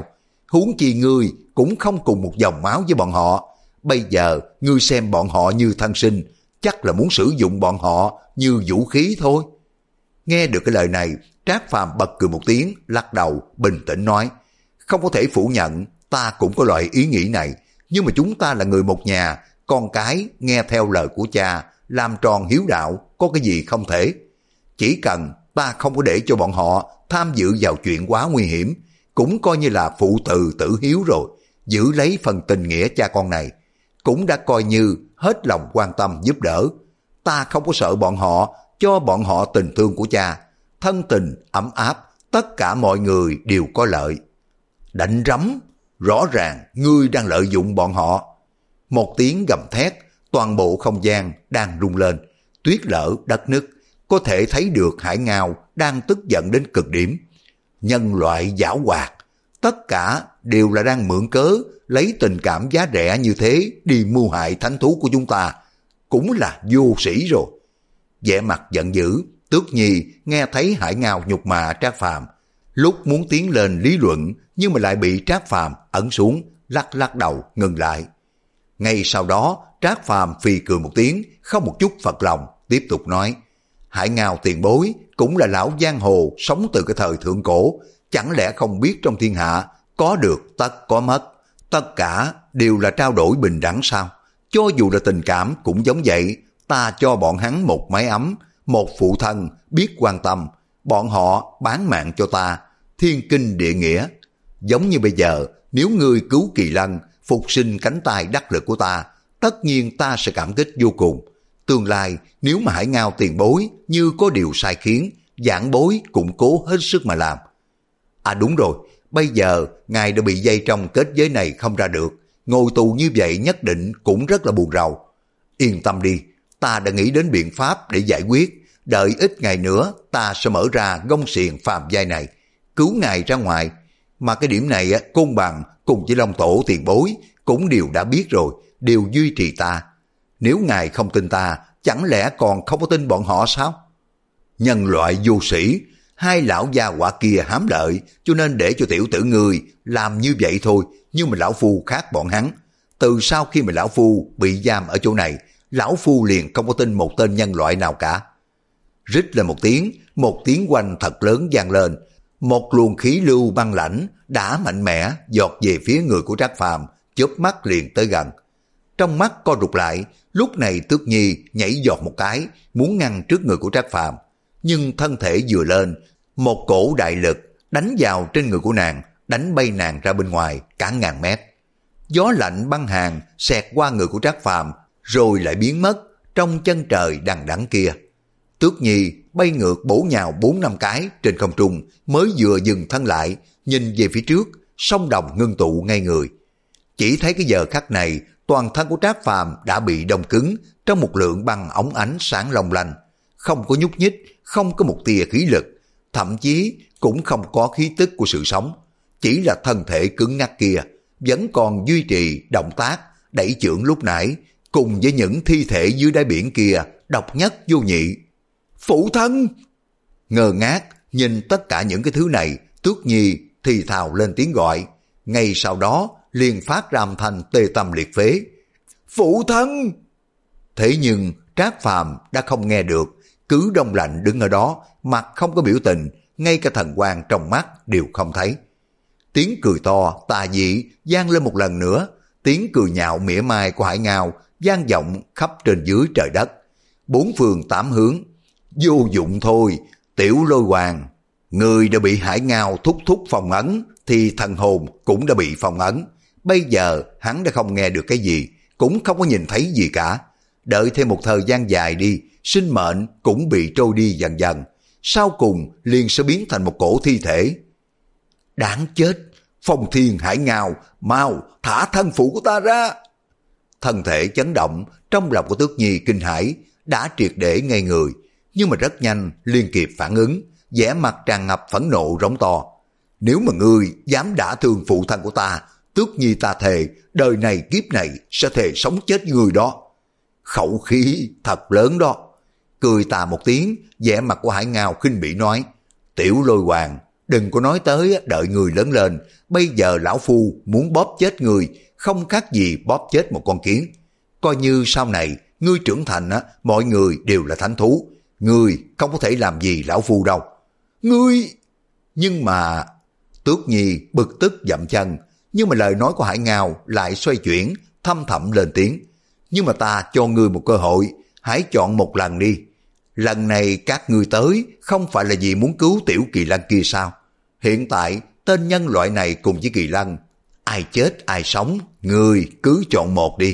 A: huống chi ngươi cũng không cùng một dòng máu với bọn họ. Bây giờ ngươi xem bọn họ như thân sinh, chắc là muốn sử dụng bọn họ như vũ khí thôi. Nghe được cái lời này, Trác Phàm bật cười một tiếng, lắc đầu, bình tĩnh nói, không có thể phủ nhận, ta cũng có loại ý nghĩ này, nhưng mà chúng ta là người một nhà, con cái nghe theo lời của cha, làm tròn hiếu đạo, có cái gì không thể. Chỉ cần ta không có để cho bọn họ tham dự vào chuyện quá nguy hiểm, cũng coi như là phụ từ tử hiếu rồi, giữ lấy phần tình nghĩa cha con này, cũng đã coi như hết lòng quan tâm giúp đỡ. Ta không có sợ bọn họ, cho bọn họ tình thương của cha, thân tình, ấm áp, tất cả mọi người đều có lợi. Đánh rắm, rõ ràng ngươi đang lợi dụng bọn họ. Một tiếng gầm thét, toàn bộ không gian đang rung lên, tuyết lở đất nứt, có thể thấy được Hải Ngao đang tức giận đến cực điểm. Nhân loại giảo hoạt, tất cả đều là đang mượn cớ, lấy tình cảm giá rẻ như thế đi mưu hại thánh thú của chúng ta, cũng là vô sĩ rồi. Vẻ mặt giận dữ, Tước Nhi nghe thấy Hải Ngao nhục mạ Trác Phàm, lúc muốn tiến lên lý luận nhưng mà lại bị Trác Phàm ấn xuống, lắc lắc đầu ngừng lại. Ngay sau đó Trác Phàm phì cười một tiếng, không một chút phật lòng, tiếp tục nói, Hải Ngao tiền bối cũng là lão giang hồ sống từ cái thời thượng cổ, chẳng lẽ không biết trong thiên hạ có được tất có mất, tất cả đều là trao đổi bình đẳng sao? Cho dù là tình cảm cũng giống vậy, ta cho bọn hắn một mái ấm, một phụ thân biết quan tâm, bọn họ bán mạng cho ta, thiên kinh địa nghĩa. Giống như bây giờ, nếu ngươi cứu Kỳ Lân, phục sinh cánh tay đắc lực của ta, tất nhiên ta sẽ cảm kích vô cùng. Tương lai, nếu mà Hải Ngao tiền bối như có điều sai khiến, giảng bối cũng cố hết sức mà làm. À đúng rồi, bây giờ ngài đã bị dây trong kết giới này không ra được, ngồi tù như vậy nhất định cũng rất là buồn rầu. Yên tâm đi, ta đã nghĩ đến biện pháp để giải quyết, đợi ít ngày nữa ta sẽ mở ra gông xiềng phàm giai này, cứu ngài ra ngoài. Mà cái điểm này Côn Bằng cùng với Long Tổ tiền bối cũng đều đã biết rồi, đều duy trì ta. Nếu ngài không tin ta, chẳng lẽ còn không có tin bọn họ sao? Nhân loại vô sĩ, hai lão gia hỏa kia hám lợi, cho nên để cho tiểu tử người làm như vậy thôi, nhưng mà lão phu khác bọn hắn. Từ sau khi mà lão phu bị giam ở chỗ này, lão phu liền không có tin một tên nhân loại nào cả. Rít lên một tiếng, một tiếng oanh thật lớn vang lên, một luồng khí lưu băng lãnh đã mạnh mẽ giọt về phía người của Trác Phàm, chớp mắt liền tới gần. Trong mắt co rụt lại, lúc này Tước Nhi nhảy giọt một cái, muốn ngăn trước người của Trác Phàm, nhưng thân thể vừa lên, một cổ đại lực đánh vào trên người của nàng, đánh bay nàng ra bên ngoài cả ngàn mét. Gió lạnh băng hàn xẹt qua người của Trác Phàm, rồi lại biến mất trong chân trời đằng đẵng kia. Tước Nhi bay ngược bổ nhào bốn năm cái trên không trung, mới vừa dừng thân lại, nhìn về phía trước, song đồng ngưng tụ ngay người. Chỉ thấy cái giờ khắc này, toàn thân của Trác Phàm đã bị đông cứng trong một lượng băng óng ánh sáng long lanh, không có nhúc nhích, không có một tia khí lực, thậm chí cũng không có khí tức của sự sống. Chỉ là thân thể cứng ngắc kia vẫn còn duy trì động tác đẩy chưởng lúc nãy, cùng với những thi thể dưới đáy biển kia độc nhất vô nhị. Phụ thân! Ngơ ngác nhìn tất cả những cái thứ này, Tước Nhi thì thào lên tiếng gọi, ngay sau đó liền phát ra âm thanh tê tâm liệt phế. Phụ thân! Thế nhưng Trác Phàm đã không nghe được, cứ đông lạnh đứng ở đó, mặt không có biểu tình, ngay cả thần quang trong mắt đều không thấy. Tiếng cười to tà dị vang lên một lần nữa, tiếng cười nhạo mỉa mai của Hải Ngao vang vọng khắp trên dưới trời đất, bốn phương tám hướng. Vô dụng thôi, Tiểu Lôi Hoàng, người đã bị Hải Ngao thúc thúc phong ấn, thì thần hồn cũng đã bị phong ấn. Bây giờ hắn đã không nghe được cái gì, cũng không có nhìn thấy gì cả. Đợi thêm một thời gian dài đi, sinh mệnh cũng bị trôi đi dần dần, sau cùng liền sẽ biến thành một cổ thi thể. Đáng chết! Phong Thiên Hải Ngao, mau thả thân phụ của ta ra! Thân thể chấn động, trong lòng của Tước Nhi kinh hãi, đã triệt để ngây người, nhưng mà rất nhanh liên kịp phản ứng, vẻ mặt tràn ngập phẫn nộ rống to. Nếu mà ngươi dám đả thương phụ thân của ta, Tước Nhi ta thề, đời này kiếp này sẽ thề sống chết người đó. Khẩu khí thật lớn đó. Cười tà một tiếng, vẻ mặt của Hải Ngao khinh bỉ nói, Tiểu Lôi Hoàng, Đừng có nói tới đợi người lớn lên, bây giờ lão phu muốn bóp chết người, không khác gì bóp chết một con kiến. Coi như sau này, ngươi trưởng thành á, mọi người đều là thánh thú, ngươi không có thể làm gì lão phu đâu. Ngươi... Nhưng mà... Tước Nhi bực tức dậm chân, nhưng mà lời nói của Hải Ngao lại xoay chuyển, thâm thẳm lên tiếng. Nhưng mà ta cho ngươi một cơ hội, hãy chọn một lần đi. Lần này các ngươi tới không phải là vì muốn cứu tiểu kỳ lân kia sao? Hiện tại tên nhân loại này cùng với kỳ lân, ai chết ai sống, ngươi cứ chọn một đi.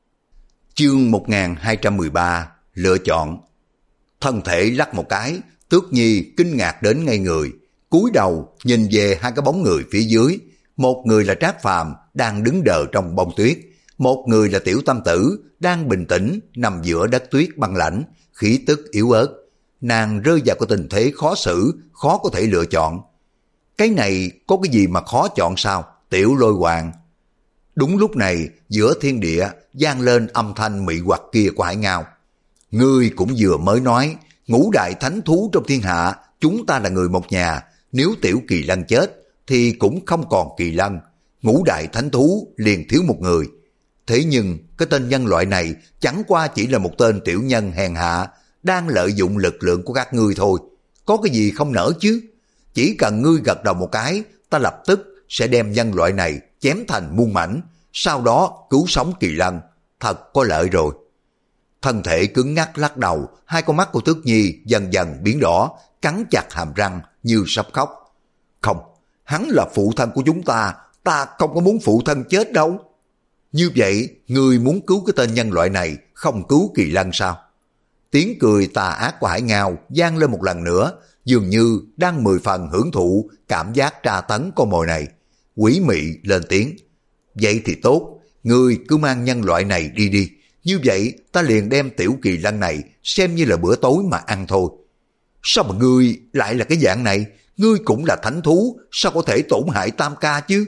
A: Chương một nghìn hai trăm mười ba, lựa chọn. Thân thể lắc một cái, Tước Nhi kinh ngạc đến ngây người, cúi đầu nhìn về hai cái bóng người phía dưới. Một người là Trác Phàm đang đứng đờ trong bông tuyết, một người là Tiểu Tam Tử đang bình tĩnh nằm giữa đất tuyết băng lãnh, khí tức yếu ớt. Nàng rơi vào cái tình thế khó xử, khó có thể lựa chọn. Cái này có cái gì mà khó chọn sao, Tiểu Lôi Hoàng? Đúng lúc này, giữa thiên địa vang lên âm thanh mị hoặc kia của Hải Ngao. Ngươi cũng vừa mới nói, ngũ đại thánh thú trong thiên hạ, chúng ta là người một nhà, nếu tiểu kỳ lân chết, thì cũng không còn kỳ lân. Ngũ đại thánh thú liền thiếu một người. Thế nhưng, cái tên nhân loại này chẳng qua chỉ là một tên tiểu nhân hèn hạ, đang lợi dụng lực lượng của các ngươi thôi. Có cái gì không nỡ chứ? Chỉ cần ngươi gật đầu một cái, ta lập tức sẽ đem nhân loại này chém thành muôn mảnh, sau đó cứu sống kỳ lân. Thật có lợi rồi. Thân thể cứng ngắc lắc đầu, hai con mắt của Tước Nhi dần dần biến đỏ, cắn chặt hàm răng như sắp khóc. Không, hắn là phụ thân của chúng ta, ta không có muốn phụ thân chết đâu. Như vậy, ngươi muốn cứu cái tên nhân loại này, không cứu kỳ lân sao? Tiếng cười tà ác của Hải Ngao vang lên một lần nữa, dường như đang mười phần hưởng thụ cảm giác tra tấn con mồi này. Quỷ mị lên tiếng. Vậy thì tốt, ngươi cứ mang nhân loại này đi đi. Như vậy ta liền đem tiểu kỳ lân này xem như là bữa tối mà ăn thôi. Sao mà ngươi lại là cái dạng này? Ngươi cũng là thánh thú, sao có thể tổn hại Tam Ca chứ?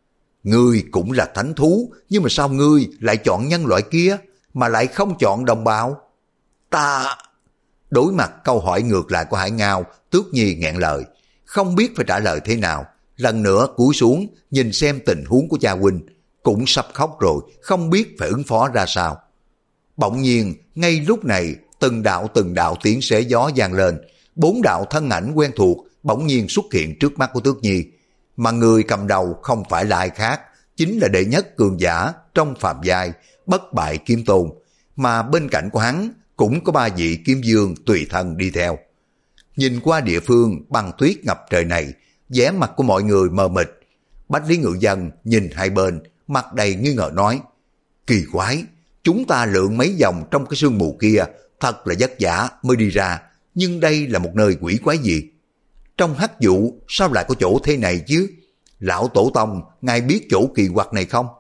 A: Ngươi cũng là thánh thú, nhưng mà sao ngươi lại chọn nhân loại kia, mà lại không chọn đồng bào? Ta... Đối mặt câu hỏi ngược lại của Hải Ngao, Tước Nhi nghẹn lời, không biết phải trả lời thế nào. Lần nữa cúi xuống, nhìn xem tình huống của cha huynh, cũng sắp khóc rồi, không biết phải ứng phó ra sao. Bỗng nhiên, ngay lúc này, từng đạo từng đạo tiếng xé gió vang lên, bốn đạo thân ảnh quen thuộc bỗng nhiên xuất hiện trước mắt của Tước Nhi, mà người cầm đầu không phải là ai khác, chính là đệ nhất cường giả trong phàm giai, bất bại kiếm tôn, mà bên cạnh của hắn cũng có ba vị kiếm dương tùy thân đi theo. Nhìn qua địa phương băng tuyết ngập trời này, vẻ mặt của mọi người mờ mịt. Bách Lý Ngự Dân nhìn hai bên, mặt đầy nghi ngờ nói, kỳ quái, chúng ta lượn mấy vòng trong cái sương mù kia, thật là vất vả mới đi ra, nhưng đây là một nơi quỷ quái gì? Trong hắc vụ sao lại có chỗ thế này chứ? Lão Tổ Tông, ngài biết chỗ kỳ quặc này không?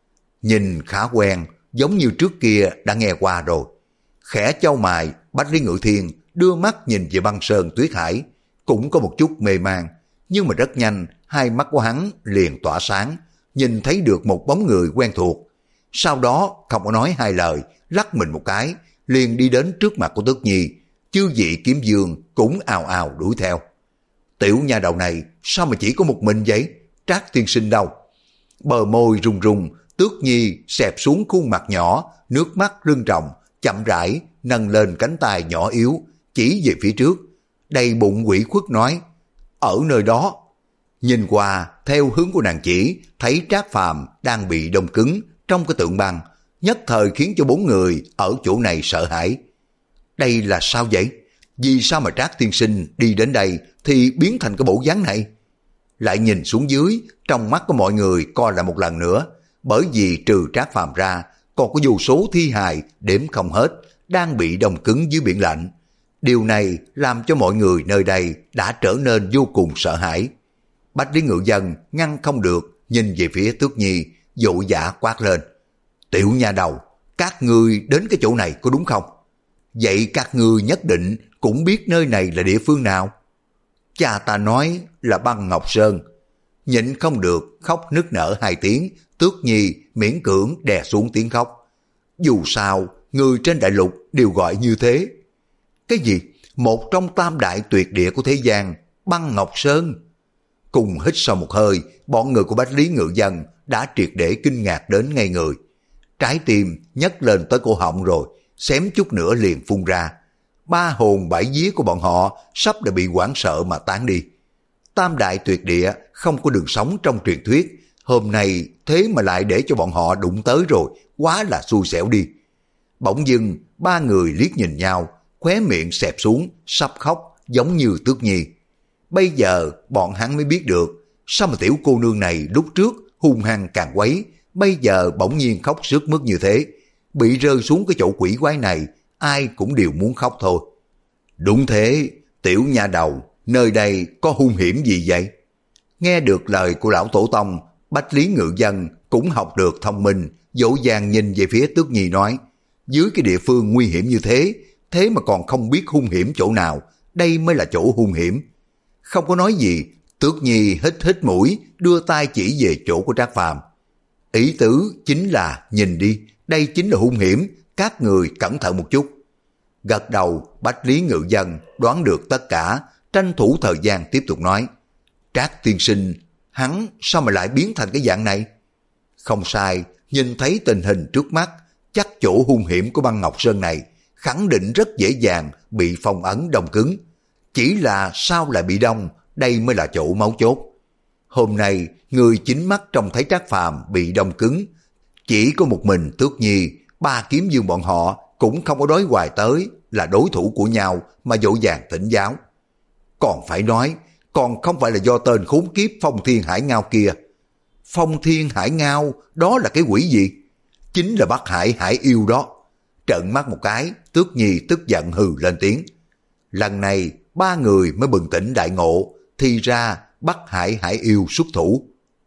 A: Nhìn khá quen, giống như trước kia đã nghe qua rồi. Khẽ chau mày, Bách Lý Ngự Thiên đưa mắt nhìn về băng sơn tuyết hải, cũng có một chút mê man, nhưng mà rất nhanh, hai mắt của hắn liền tỏa sáng, nhìn thấy được một bóng người quen thuộc. Sau đó không có nói hai lời, lắc mình một cái, liền đi đến trước mặt của Tước Nhi, chư vị kiếm dương cũng ào ào đuổi theo. Tiểu nha đầu này sao mà chỉ có một mình vậy? Trác tiên sinh đâu? Bờ môi run run, Tước Nhi xẹp xuống khuôn mặt nhỏ, nước mắt rưng ròng, chậm rãi nâng lên cánh tay nhỏ yếu, chỉ về phía trước, đầy bụng quỷ khuất nói, ở nơi đó. Nhìn qua theo hướng của nàng chỉ, thấy Trác Phàm đang bị đông cứng trong cái tượng băng, nhất thời khiến cho bốn người ở chỗ này sợ hãi. Đây là sao vậy? Vì sao mà Trác tiên sinh đi đến đây thì biến thành cái bộ dáng này? Lại nhìn xuống dưới, trong mắt của mọi người coi lại một lần nữa, bởi vì trừ Trác Phàm ra, còn có vô số thi hài đếm không hết, đang bị đông cứng dưới biển lạnh. Điều này làm cho mọi người nơi đây đã trở nên vô cùng sợ hãi. Bách Lý Ngự Dân ngăn không được, nhìn về phía Tước Nhi, vội vã quát lên. Tiểu nha đầu, các ngươi đến cái chỗ này có đúng không? Vậy các ngươi nhất định cũng biết nơi này là địa phương nào? Cha ta nói là băng Ngọc Sơn. Nhịn không được, khóc nức nở hai tiếng, Tước Nhi miễn cưỡng đè xuống tiếng khóc. Dù sao, người trên đại lục đều gọi như thế. Cái gì? Một trong tam đại tuyệt địa của thế gian, băng Ngọc Sơn. Cùng hít sâu một hơi, bọn người của Bách Lý Ngự Dân đã triệt để kinh ngạc đến ngay người. Trái tim nhấc lên tới cổ họng rồi, xém chút nữa liền phun ra. Ba hồn bảy vía của bọn họ sắp đã bị hoảng sợ mà tán đi. Tam đại tuyệt địa không có đường sống trong truyền thuyết, hôm nay thế mà lại để cho bọn họ đụng tới rồi, quá là xui xẻo đi. Bỗng dưng ba người liếc nhìn nhau, khóe miệng xẹp xuống, sắp khóc giống như Tước Nhi. Bây giờ bọn hắn mới biết được sao mà tiểu cô nương này lúc trước hung hăng càng quấy, bây giờ bỗng nhiên khóc sướt mướt như thế. Bị rơi xuống cái chỗ quỷ quái này, ai cũng đều muốn khóc thôi. Đúng thế, tiểu nha đầu, nơi đây có hung hiểm gì vậy? Nghe được lời của lão tổ tông, Bách Lý Ngự Dân cũng học được thông minh, dỗ dàng nhìn về phía Tước Nhi nói, dưới cái địa phương nguy hiểm như thế, thế mà còn không biết hung hiểm chỗ nào, đây mới là chỗ hung hiểm. Không có nói gì, Tước Nhi hít hít mũi, đưa tay chỉ về chỗ của Trác Phàm. Ý tứ chính là nhìn đi, đây chính là hung hiểm, các người cẩn thận một chút. Gật đầu, Bách Lý Ngự Dân đoán được tất cả, tranh thủ thời gian tiếp tục nói. Trác tiên sinh, hắn sao mà lại biến thành cái dạng này? Không sai, nhìn thấy tình hình trước mắt, chắc chỗ hung hiểm của băng Ngọc Sơn này khẳng định rất dễ dàng bị phong ấn đông cứng. Chỉ là sao lại bị đông, đây mới là chỗ máu chốt. Hôm nay, người chính mắt trông thấy Trác Phàm bị đông cứng. Chỉ có một mình Tước Nhi, ba kiếm dương bọn họ cũng không có đối hoài tới là đối thủ của nhau mà dỗ dàng tỉnh giáo. Còn phải nói, còn không phải là do tên khốn kiếp Phong Thiên Hải Ngao kia. Phong Thiên Hải Ngao, đó là cái quỷ gì? Chính là Bắc Hải Hải Yêu đó. Trợn mắt một cái, Tước Nhi tức giận hừ lên tiếng. Lần này, ba người mới bừng tỉnh đại ngộ, thì ra Bắc Hải Hải Yêu xuất thủ.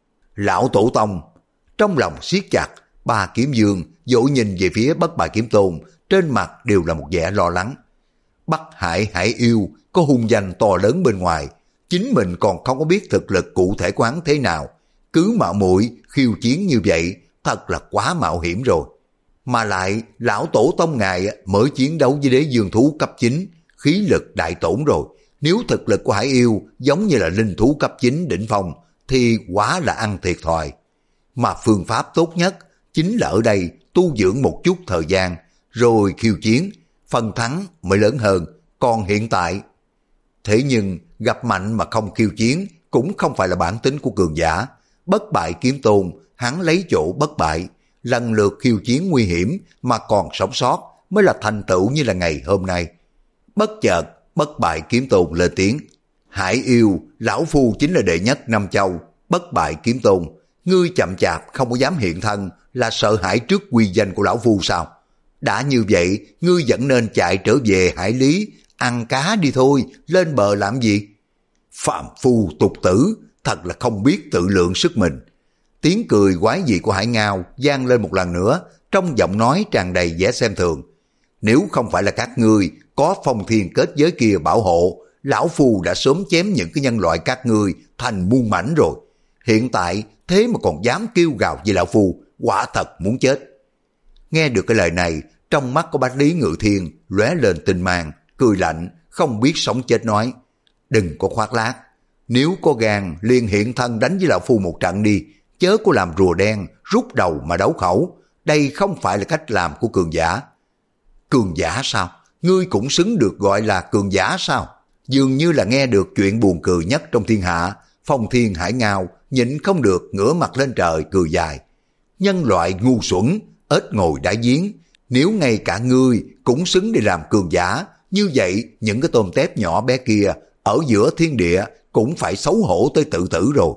A: Lão Tổ Tông, trong lòng siết chặt, ba kiếm dương dỗ nhìn về phía Bất Bại Kiếm Tôn, trên mặt đều là một vẻ lo lắng. Bắc Hải Hải Yêu có hung danh to lớn bên ngoài, chính mình còn không có biết thực lực cụ thể của hắn thế nào, cứ mạo muội khiêu chiến như vậy thật là quá mạo hiểm rồi. Mà lại lão tổ tông ngài mới chiến đấu với đế dương thú cấp chín, khí lực đại tổn rồi, nếu thực lực của Hải Yêu giống như là linh thú cấp chín đỉnh phong thì quá là ăn thiệt thòi. Mà phương pháp tốt nhất chính là ở đây tu dưỡng một chút thời gian rồi khiêu chiến, phần thắng mới lớn hơn. Còn hiện tại, thế nhưng gặp mạnh mà không khiêu chiến cũng không phải là bản tính của cường giả. Bất Bại Kiếm Tôn hắn lấy chỗ bất bại, lần lượt khiêu chiến nguy hiểm mà còn sống sót mới là thành tựu như là ngày hôm nay. Bất chợt Bất Bại Kiếm Tôn lên tiếng. Hải Yêu, lão phu chính là đệ nhất Nam Châu. Bất Bại Kiếm Tôn, ngươi chậm chạp không có dám hiện thân là sợ hãi trước uy danh của lão phu sao? Đã như vậy, ngươi vẫn nên chạy trở về Hải Lý, ăn cá đi thôi, lên bờ làm gì? Phạm phu tục tử, thật là không biết tự lượng sức mình. Tiếng cười quái dị của Hải Ngao vang lên một lần nữa, trong giọng nói tràn đầy vẻ xem thường. Nếu không phải là các ngươi có Phong Thiên kết giới kia bảo hộ, lão phu đã sớm chém những cái nhân loại các ngươi thành muôn mảnh rồi. Hiện tại thế mà còn dám kêu gào với lão phu, quả thật muốn chết. Nghe được cái lời này, trong mắt của Bách Lý Ngự Thiên lóe lên tinh mang, cười lạnh, không biết sống chết nói. Đừng có khoác lác, nếu có gan liền hiện thân đánh với lão phu một trận đi, chớ có làm rùa đen, rút đầu mà đấu khẩu. Đây không phải là cách làm của cường giả. Cường giả sao? Ngươi cũng xứng được gọi là cường giả sao? Dường như là nghe được chuyện buồn cười nhất trong thiên hạ, Phong Thiên Hải Ngao nhịn không được ngửa mặt lên trời cười dài. Nhân loại ngu xuẩn, ếch ngồi đáy giếng, nếu ngay cả ngươi cũng xứng để làm cường giả, như vậy những cái tôm tép nhỏ bé kia ở giữa thiên địa cũng phải xấu hổ tới tự tử rồi.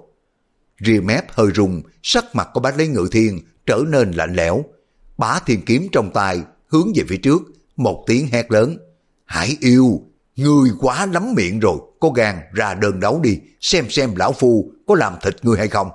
A: Rìa mép hơi rung, sắc mặt của Bách Lý Ngự Thiên trở nên lạnh lẽo. Bá thiên kiếm trong tay hướng về phía trước, một tiếng hét lớn. Hải Yêu, ngươi quá lắm miệng rồi, có gan ra đơn đấu đi, xem xem lão phu có làm thịt ngươi hay không.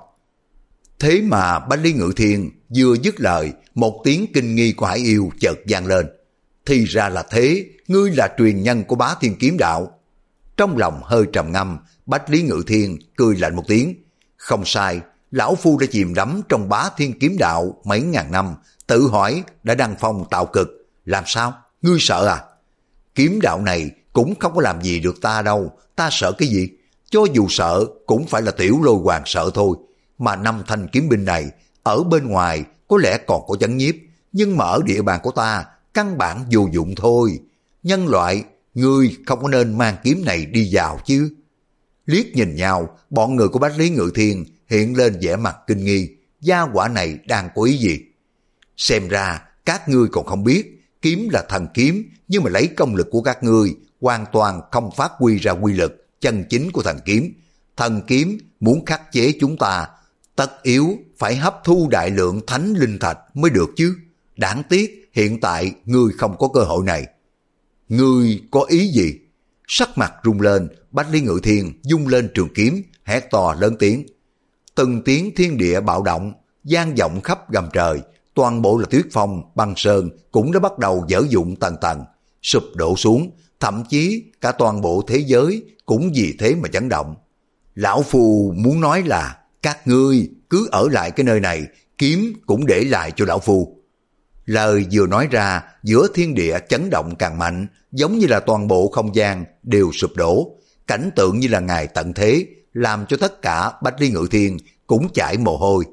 A: Thế mà Bách Lý Ngự Thiên vừa dứt lời, một tiếng kinh nghi của Hải Yêu chợt vang lên. Thì ra là thế, ngươi là truyền nhân của Bá Thiên Kiếm Đạo. Trong lòng hơi trầm ngâm, Bách Lý Ngự Thiên cười lạnh một tiếng. Không sai, lão phu đã chìm đắm trong Bá Thiên Kiếm Đạo mấy ngàn năm, tự hỏi đã đăng phong tạo cực. Làm sao? Ngươi sợ à? Kiếm đạo này cũng không có làm gì được ta đâu, ta sợ cái gì? cho dù sợ cũng phải là tiểu lôi hoàng sợ thôi. Mà năm thanh kiếm binh này ở bên ngoài có lẽ còn có chấn nhiếp, nhưng mà ở địa bàn của ta căn bản vô dụng thôi. Nhân loại, ngươi không có nên mang kiếm này đi vào chứ. Liếc nhìn nhau, bọn người của Bách Lý Ngự Thiên hiện lên vẻ mặt kinh nghi, gia hỏa này đang có ý gì? Xem ra các ngươi còn không biết, kiếm là thần kiếm, nhưng mà lấy công lực của các ngươi hoàn toàn không phát huy ra quy lực chân chính của thần kiếm. Thần kiếm muốn khắc chế chúng ta, tất yếu phải hấp thu đại lượng thánh linh thạch mới được chứ. Đáng tiếc hiện tại ngươi không có cơ hội này. Ngươi có ý gì? Sắc mặt rung lên, Bách Lý Ngự Thiên dung lên trường kiếm, hét to lớn tiếng. Từng tiếng thiên địa bạo động, vang vọng khắp gầm trời, toàn bộ là tuyết phong, băng sơn cũng đã bắt đầu dở dụng tầng tầng, sụp đổ xuống, thậm chí cả toàn bộ thế giới cũng vì thế mà chấn động. Lão Phu muốn nói là các ngươi cứ ở lại cái nơi này, kiếm cũng để lại cho Lão Phu. Lời vừa nói ra, giữa thiên địa chấn động càng mạnh, giống như là toàn bộ không gian đều sụp đổ, cảnh tượng như là ngày tận thế, làm cho tất cả Bách Lý Ngự Thiên cũng chảy mồ hôi.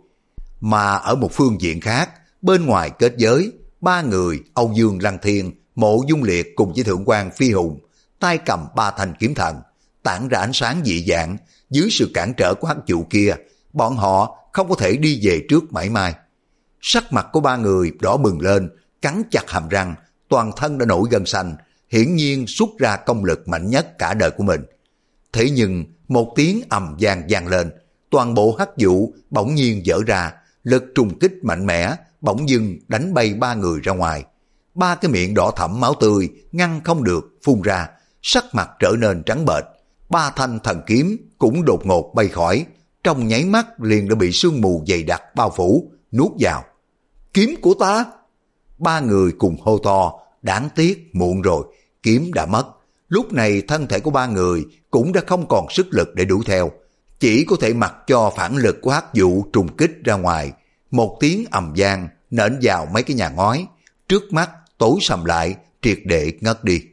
A: Mà ở một phương diện khác, bên ngoài kết giới, ba người Âu Dương Lăng Thiên, Mộ Dung Liệt cùng với Thượng quan Phi Hùng, tay cầm ba thanh kiếm thần, tản ra ánh sáng dị dạng. Dưới sự cản trở của hắc trụ kia, bọn họ không có thể đi về trước mãi mai. Sắc mặt của ba người đỏ bừng lên, cắn chặt hàm răng, toàn thân đã nổi gân xanh, hiển nhiên xuất ra công lực mạnh nhất cả đời của mình. Thế nhưng một tiếng ầm vang vang lên, toàn bộ hắc vụ bỗng nhiên vỡ ra, lực trùng kích mạnh mẽ bỗng dưng đánh bay ba người ra ngoài. Ba cái miệng đỏ thẫm máu tươi ngăn không được phun ra, sắc mặt trở nên trắng bệch. Ba thanh thần kiếm cũng đột ngột bay khỏi, trong nháy mắt liền đã bị sương mù dày đặc bao phủ, nuốt vào. Kiếm của ta! Ba người cùng hô to, đáng tiếc muộn rồi, kiếm đã mất. Lúc này thân thể của ba người cũng đã không còn sức lực để đuổi theo, chỉ có thể mặc cho phản lực của hắc vụ trùng kích ra ngoài. Một tiếng ầm vang nện vào mấy cái nhà ngói, trước mắt tối sầm lại, triệt để ngất đi.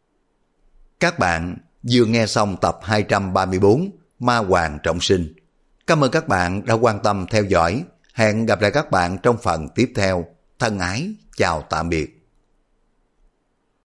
A: Các bạn vừa nghe xong tập hai trăm ba mươi bốn Ma Hoàng Trọng Sinh. Cảm ơn các bạn đã quan tâm theo dõi. Hẹn gặp lại các bạn trong phần tiếp theo. Thân ái, chào tạm biệt.